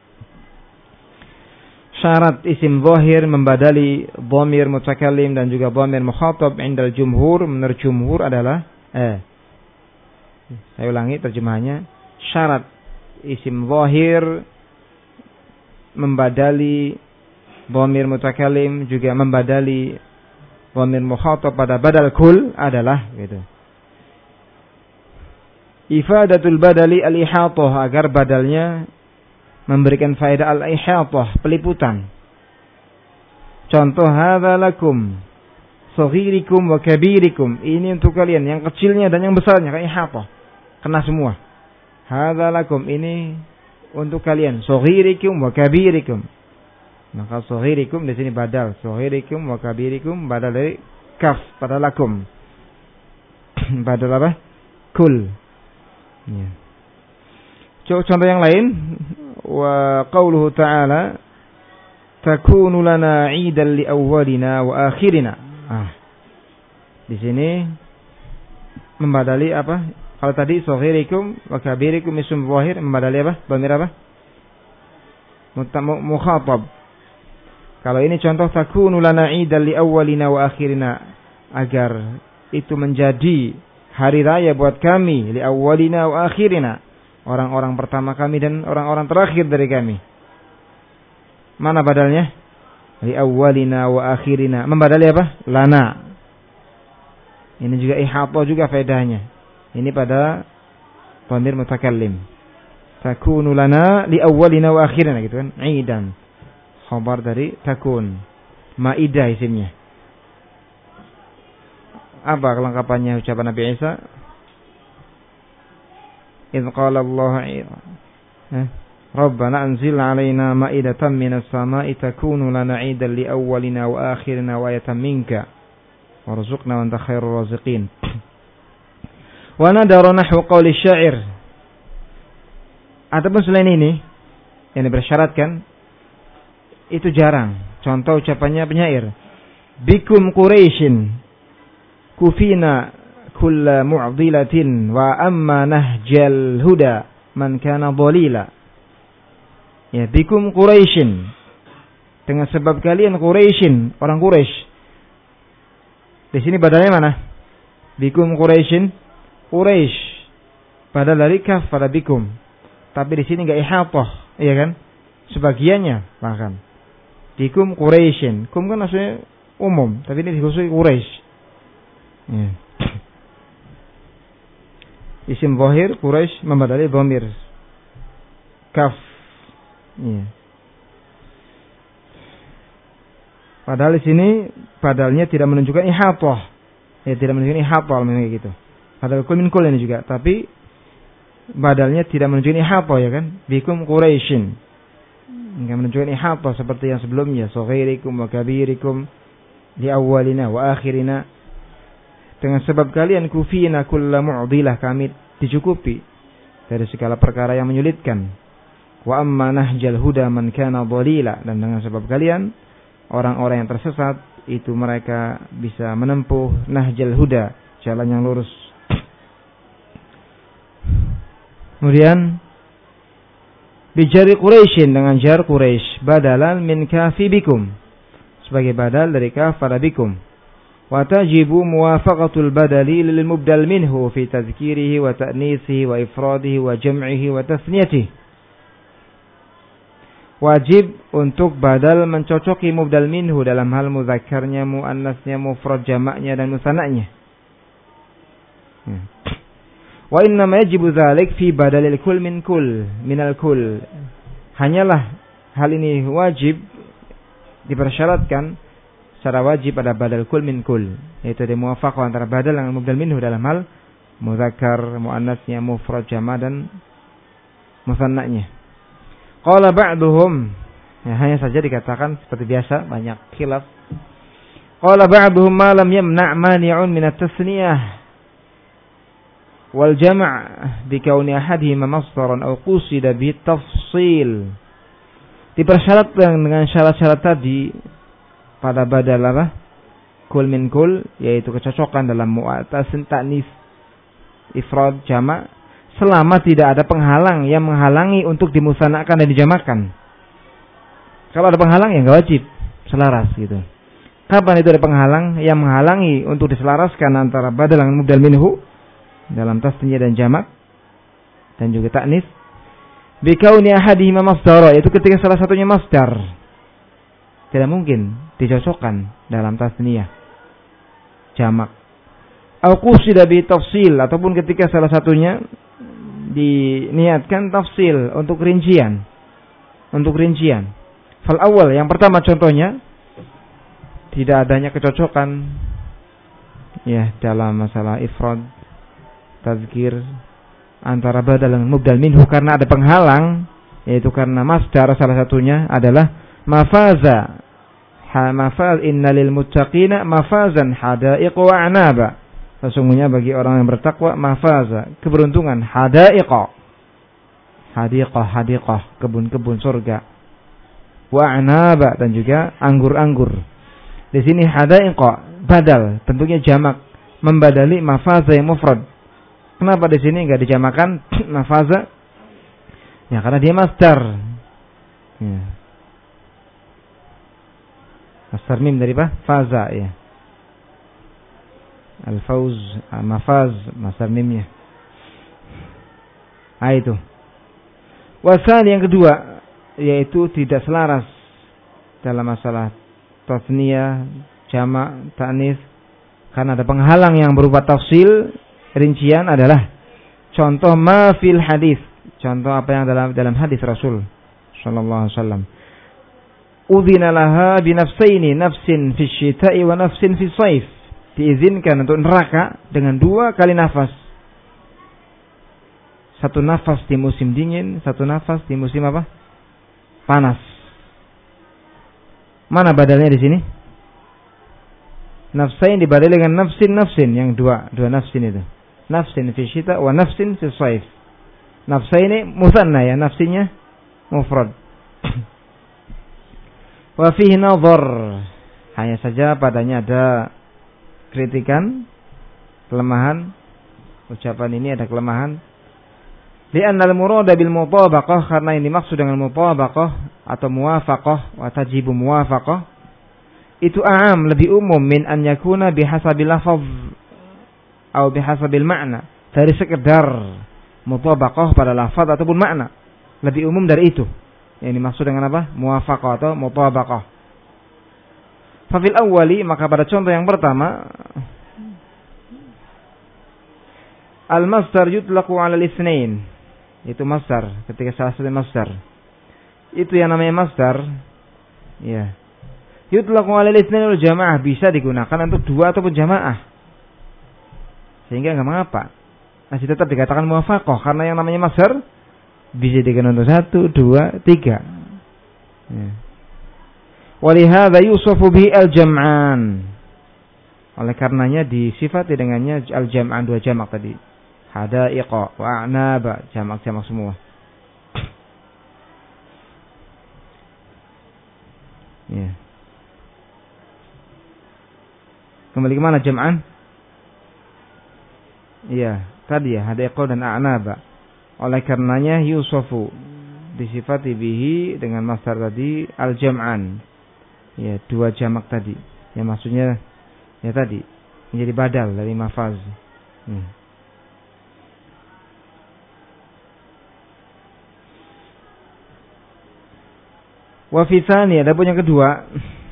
Syarat isim zahir membadali dhamir mutakallim dan juga dhamir mukhatab indal jumhur, menurut jumhur adalah eh saya ulangi terjemahannya. Syarat isim zahir membadali dhamir mutakallim juga membadali dhamir mukhatab pada badal kul adalah gitu. Ifadatul badali al-ihatah, agar badalnya memberikan faedah al-ihatah, peliputan. Contoh, hadza lakum saghirikum wa kabirikum, ini untuk kalian yang kecilnya dan yang besarnya, kayak ihatah, kena semua. Hadza lakum, ini untuk kalian, saghirikum wa kabirikum. Maka saghirikum di sini badal, saghirikum wa kabirikum badal dari kaf pada lakum. Badal apa? Kul. Ya. Contoh yang lain, wa qauluhu ta'ala takunu lana 'idan li awwalina wa akhirina. Ah. Di sini membadali apa? Kalau tadi saghirikum wa kabirikum ism zahir membadali apa? Dhamir apa? Mukhatab. Kalau ini contoh takunu lana 'idan li awwalina wa akhirina, agar itu menjadi hari raya buat kami, li awwalina wa akhirina, orang-orang pertama kami dan orang-orang terakhir dari kami. Mana badalnya? Li awwalina wa akhirina. Membadali apa? Lana. Ini juga ihatah juga faedahnya. Ini pada dhamir mutakallim. Takunu lana li awwalina wa akhirina, gitu kan? Aidan. Khabar dari takun. Maidah isimnya. Apa kelengkapannya ucapan Nabi Isa? Idz qala Allah, eh, Rabbana anzil 'alaina ma'idatan minas sama'i takunu lana 'idan li awwalina wa akhirina wa ayatan minka warzuqna wa anta khairur raziqin. Wa nadara nahwu qawli syair. Ataupun selain ini yang dibersyaratkan itu jarang. Contoh ucapannya penyair, bikum Quraisyin kufina kulla mu'dilatin wa amma nahjal huda man kana dhalila. Ya, bikum Quraisyin, dengan sebab kalian Quraisyin, orang Quraisy. Di sini badalnya mana? Bikum Quraisyin, Quraisy, padahal dari kaf pada bikum. Tapi di sini enggak ihatah, iya kan? Sebagiannya bahkan. Bikum Quraisyin. Kum kan maksudnya umum, tapi ini dikhususkan Quraisy. Ya. Isim zahir Quraisy membadali dhamir kaf. Ya. Padahal di sini padalnya tidak menunjukkan ihatah. Ya, tidak menunjukkan ihatah memang gitu. Padahal kul min kul ini juga, tapi badalnya tidak menunjukkan ihatah, ya kan? Bikum Quraisyin. Enggak menunjukkan ihatah seperti yang sebelumnya, saghirikum wa kabirikum li awwalina wa akhirina. Dengan sebab kalian kufina kulla mu'dilah, kami dicukupi dari segala perkara yang menyulitkan. Wa amma nahjal huda man kana dhalila, dan dengan sebab kalian orang-orang yang tersesat itu mereka bisa menempuh nahjal huda, jalan yang lurus. Kemudian bijari Quraisyin, dengan jar Quraisy, badalan min kafi bikum, sebagai badal dari kaf pada bikum. Wa tajibu muwafaqatul badali lil mubdal minhu fi tadhkirihi wa ta'nisihi wa ifradihi wa jam'ihi wa tasniyatihi. Wajib untuk badal mencocoki mubdal minhu dalam hal mudzakarnya, muannasnya, mufrad jamaknya dan musanaknya. Wa inna ma yajibu dzalik fi badalil kul min kul minal kul. Hanyalah hal ini wajib dipersyaratkan secara wajib pada badal kul min kul, yaitu ada muwafaqah antara badal dengan mubdal minhu dalam hal muzakkar, muannasnya, mufrad, jama' dan musanna'nya. Qala ba'duhum, ya, hanya saja dikatakan seperti biasa banyak khilaf. Qala ba'duhum ma lam yamna' mani'un min at-tasniyah wal jam' bi kauni ahadihima masdaran aw qusida bi tafsil. Dipersyaratkan dengan syarat-syarat tadi pada badal apa? Kul min kul, yaitu kecocokan dalam mu'atas, ta'nis, ifrad, jama', selama tidak ada penghalang yang menghalangi untuk dimusanakkan dan dijamakan. Kalau ada penghalang ya enggak wajib selaras gitu. Kapan itu ada penghalang yang menghalangi untuk diselaraskan antara badal dengan mubdal minhu dalam tasniyah dan jamak dan juga ta'nis? Bi kauni ahadihima masdara, yaitu ketika salah satunya masdar. Tidak mungkin dicocokkan dalam tasniyah, jamak. Au qusida bi tafsil, ataupun ketika salah satunya diniatkan tafsil untuk rincian. Untuk rincian. Fal awal, yang pertama contohnya tidak adanya kecocokan ya dalam masalah ifrad, tazkir antara badal dan mubdal minhu karena ada penghalang, yaitu karena masdar salah satunya adalah mafaza. Ha mafaz innalil muttaqina mafazan hadaiq wa anaba. Sesungguhnya bagi orang yang bertakwa mafaza, keberuntungan, hadaiq. Hadiqah, hadiqah, kebun-kebun surga. Wa anaba, dan juga anggur-anggur. Di sini hadaiq badal, bentuknya jamak, membadali mafaza yang mufrad. Kenapa di sini enggak dijamakan mafaza? Ya karena dia masdar. Ya. Masdar mim dari apa? Faza, ya. Al-fauz, mafaz, masdar mimnya. Ah itu. Wasal yang kedua, yaitu tidak selaras dalam masalah tasniyah, jama', ta'nis, karena ada penghalang yang berupa tafsil, rincian adalah contoh ma fil hadis, contoh apa yang dalam dalam hadis Rasul sallallahu alaihi wasallam. Udzina laha binafsaini, nafsin fi syita'i wa nafsin fi shaif. Diizinkan untuk neraka dengan dua kali nafas. Satu nafas di musim dingin, satu nafas di musim apa? Panas. Mana badalnya di sini? Nafsain dibadali dengan nafsin nafsin, yang dua, dua nafsin itu. Nafsin fi syita' wa nafsin fi shaif. Nafsaini musanna, ya, nafsinya mufrad. Wa fihi nadhar, hanya saja padanya ada kritikan, kelemahan. Ucapan ini ada kelemahan. Li'anna al-murada bil mutabaqah, karena ini maksud dengan mutabaqah atau muwafaqah, wa tajibu muwafaqah, itu a'am, lebih umum min an yakuna bihasabil lafaz atau bihasabil ma'na, dari sekedar mutabaqah pada lafaz ataupun makna. Lebih umum dari itu. Yang dimaksud dengan apa? Muwafaqah atau mutabaqah. Fafil awwali, maka pada contoh yang pertama, al-masdar yutlaqu 'ala al-itsnain. Itu masdar, ketika salah satu masdar. Itu yang namanya masdar, ya. Yutlaqu 'ala al-itsnain wal jamaah, bisa digunakan untuk dua ataupun jamaah. Sehingga enggak mengapa. Masih tetap dikatakan muwafaqah karena yang namanya masdar bisa digunakan untuk satu, dua, tiga. Ya. Walihada yusufu bihi al-jam'an. Oleh karenanya disifati dengannya al-jam'an, dua jamak tadi. Hadaiqa wa a'naba, jamak-jamak semua. Ya. Kembali ke mana jam'an? Iya, tadi ya, hadaiqa dan a'naba. Oleh karenanya yusufu, disifati bihi dengan masdar tadi al-jam'an. Ya, dua jamak tadi. Yang maksudnya ya tadi menjadi badal dari mafaz. Hmm. Wa fi tsani, adapun yang kedua,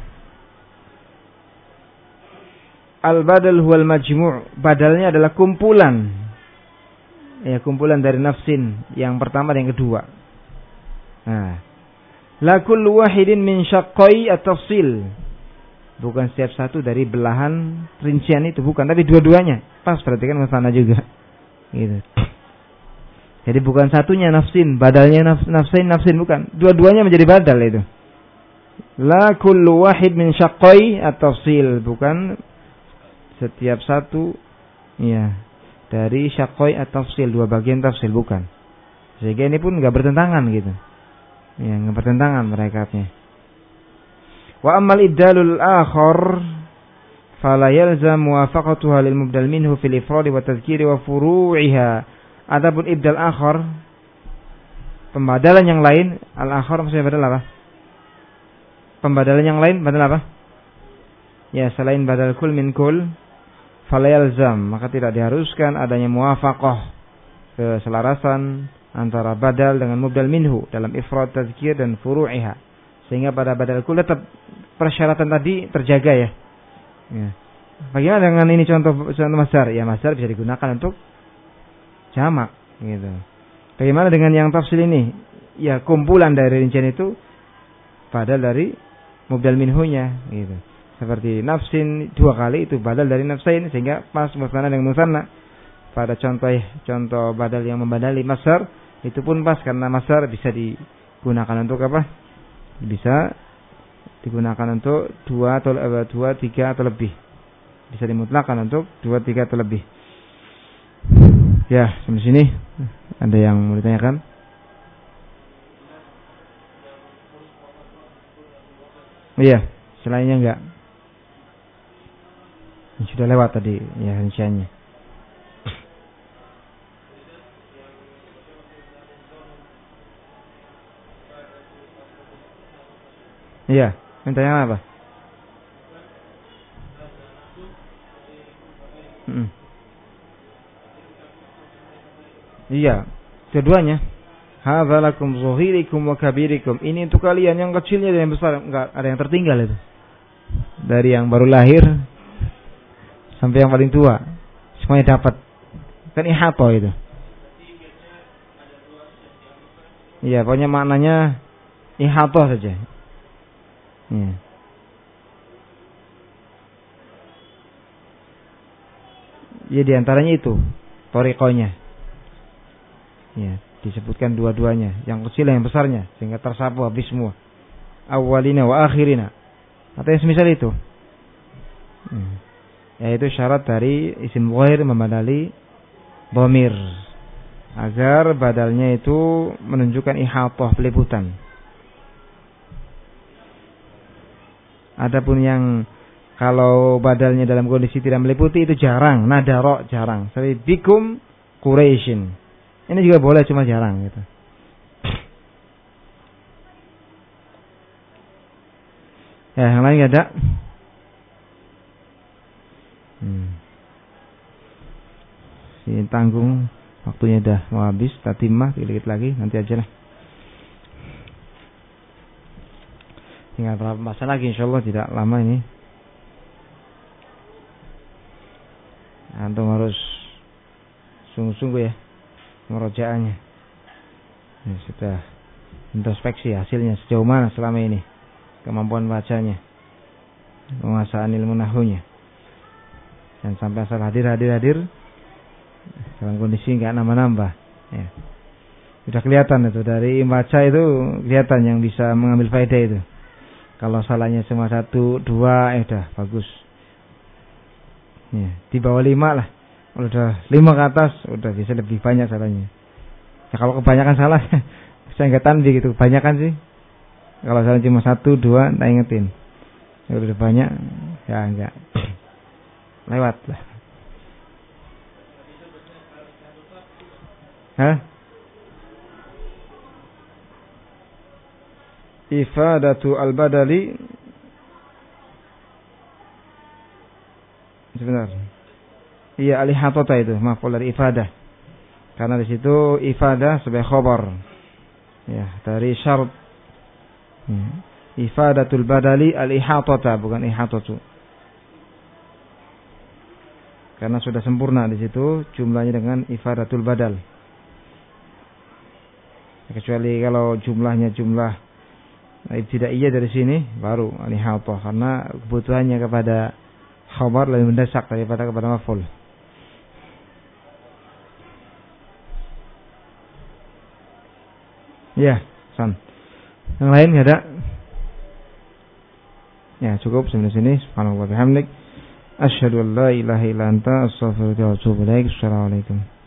al-badal huwal majmu', badalnya adalah kumpulan. Ya, kumpulan dari nafsin yang pertama dan yang kedua. Nah, La kullu wahidin min syaqqai at-tafsil. Bukan setiap satu dari belahan rincian itu, bukan, tapi dua-duanya. Pas, perhatikan masalah juga. Gitu. Jadi bukan satunya nafsin, badalnya naf, nafsin, nafsin bukan. Dua-duanya menjadi badal itu. La kullu wahid min syaqqai at-tafsil, bukan setiap satu ya dari syaqqai at-tafsil, dua bagian tafsil, bukan. Sehingga ini pun enggak bertentangan gitu. Ya, enggak bertentangan merekatnya. Wa ammal iddalul akhar fala yalzam muwafaqatuha lil mubdal minhu fil ifrad wa tadhkiri wa furu'iha. Adapun ibdal akhar, pembadalan yang lain, al akhar maksudnya badal apa? Pembadalan yang lain badal apa? Ya, selain badal kul min kul, fala yalzam, maka tidak diharuskan adanya muwafaqah, keselarasan antara badal dengan mubdal minhu dalam ifrad, tadhkir dan furu'iha. Sehingga pada badal kul tetap persyaratan tadi terjaga ya. Ya. Bagaimana dengan ini contoh contoh masdar? Ya, masdar bisa digunakan untuk jamak gitu. Bagaimana dengan yang tafsil ini? Ya, kumpulan dari rincian itu badal dari mubdal minhunya gitu. Seperti nafsin dua kali itu badal dari nafsain, sehingga pas musanna dengan musanna. Pada contoh contoh badal yang membadali masdar itu pun pas karena masdar bisa digunakan untuk apa? Bisa digunakan untuk dua atau uh, dua, tiga atau lebih. Bisa dimutlakkan untuk dua, tiga atau lebih. Ya, sampai sini ada yang mau ditanyakan? Iya, selainnya enggak. Sudah lewat tadi ya rinciannya. Iya, mintanya apa? Hmm. Iya, keduanya. Hadza lakum zuhirikum wa kabirikum. Ini untuk kalian yang kecilnya dan yang besar, enggak ada yang tertinggal itu. Dari yang baru lahir sampai yang paling tua, semuanya dapat. Kan ihata itu. Iya, pokoknya maknanya ihata saja. Ya. Ya, diantaranya itu thariqahnya. Ya, disebutkan dua-duanya, yang kecil dan yang besarnya, sehingga tersapu habis semua. Awalina wa akhirina. Atau yang semisal itu. Ya. Yaitu syarat dari isim ghair membadali dhamir, agar badalnya itu menunjukkan ihatah, peliputan. Adapun yang kalau badalnya dalam kondisi tidak meliputi itu jarang, nadara jarang. Seperti bikum Quraisyin. Ini juga boleh, cuma jarang gitu. Ya, yang lain ada? Hmm. Ini tanggung, waktunya udah mau habis. Tatimah dikit lagi, nanti aja lah. Tinggal berapa masalah lagi, insyaallah tidak lama ini. Antum harus sungguh-sungguh ya merojaannya. Ya, sudah introspeksi hasilnya sejauh mana selama ini kemampuan bacanya, penguasaan ilmu nahwunya. Dan sampai asal hadir-hadir-hadir dalam kondisi enggak nambah-nambah. Ya. Sudah kelihatan itu dari baca itu, kelihatan yang bisa mengambil faedah itu. Kalau salahnya cuma satu, dua, eh dah bagus. Ya, di bawah lima lah. Kalau udah lima ke atas, udah bisa lebih banyak salahnya. Ya, kalau kebanyakan salah, saya nggak tahu gitu. Kebanyakan sih. Kalau salah cuma satu, dua, tak ingetin. Kalau udah banyak, ya enggak. Lewat lah. Hah? Ifadatu al-badali. Sebentar. Iya, alihatota itu, maf'ul dari ifadah. Karena di situ ifadah sebagai khabar. Ya, dari syarat. Ya. Ifadatul badali al-ihatota, bukan ihatatu. Karena sudah sempurna di situ jumlahnya dengan ifadatul badal. Kecuali kalau jumlahnya jumlah ibtidaiyah dari sini baru al-ihatah, karena kebutuhannya kepada khabar lebih mendesak daripada kepada maf'ul. Ya, San. Yang lain enggak ada? Ya, cukup sampai sini. Subhanallah wa bihamdik, asyhadu an la ilaha illa anta, astaghfiruka wa atubu ilaik. Assalamualaikum.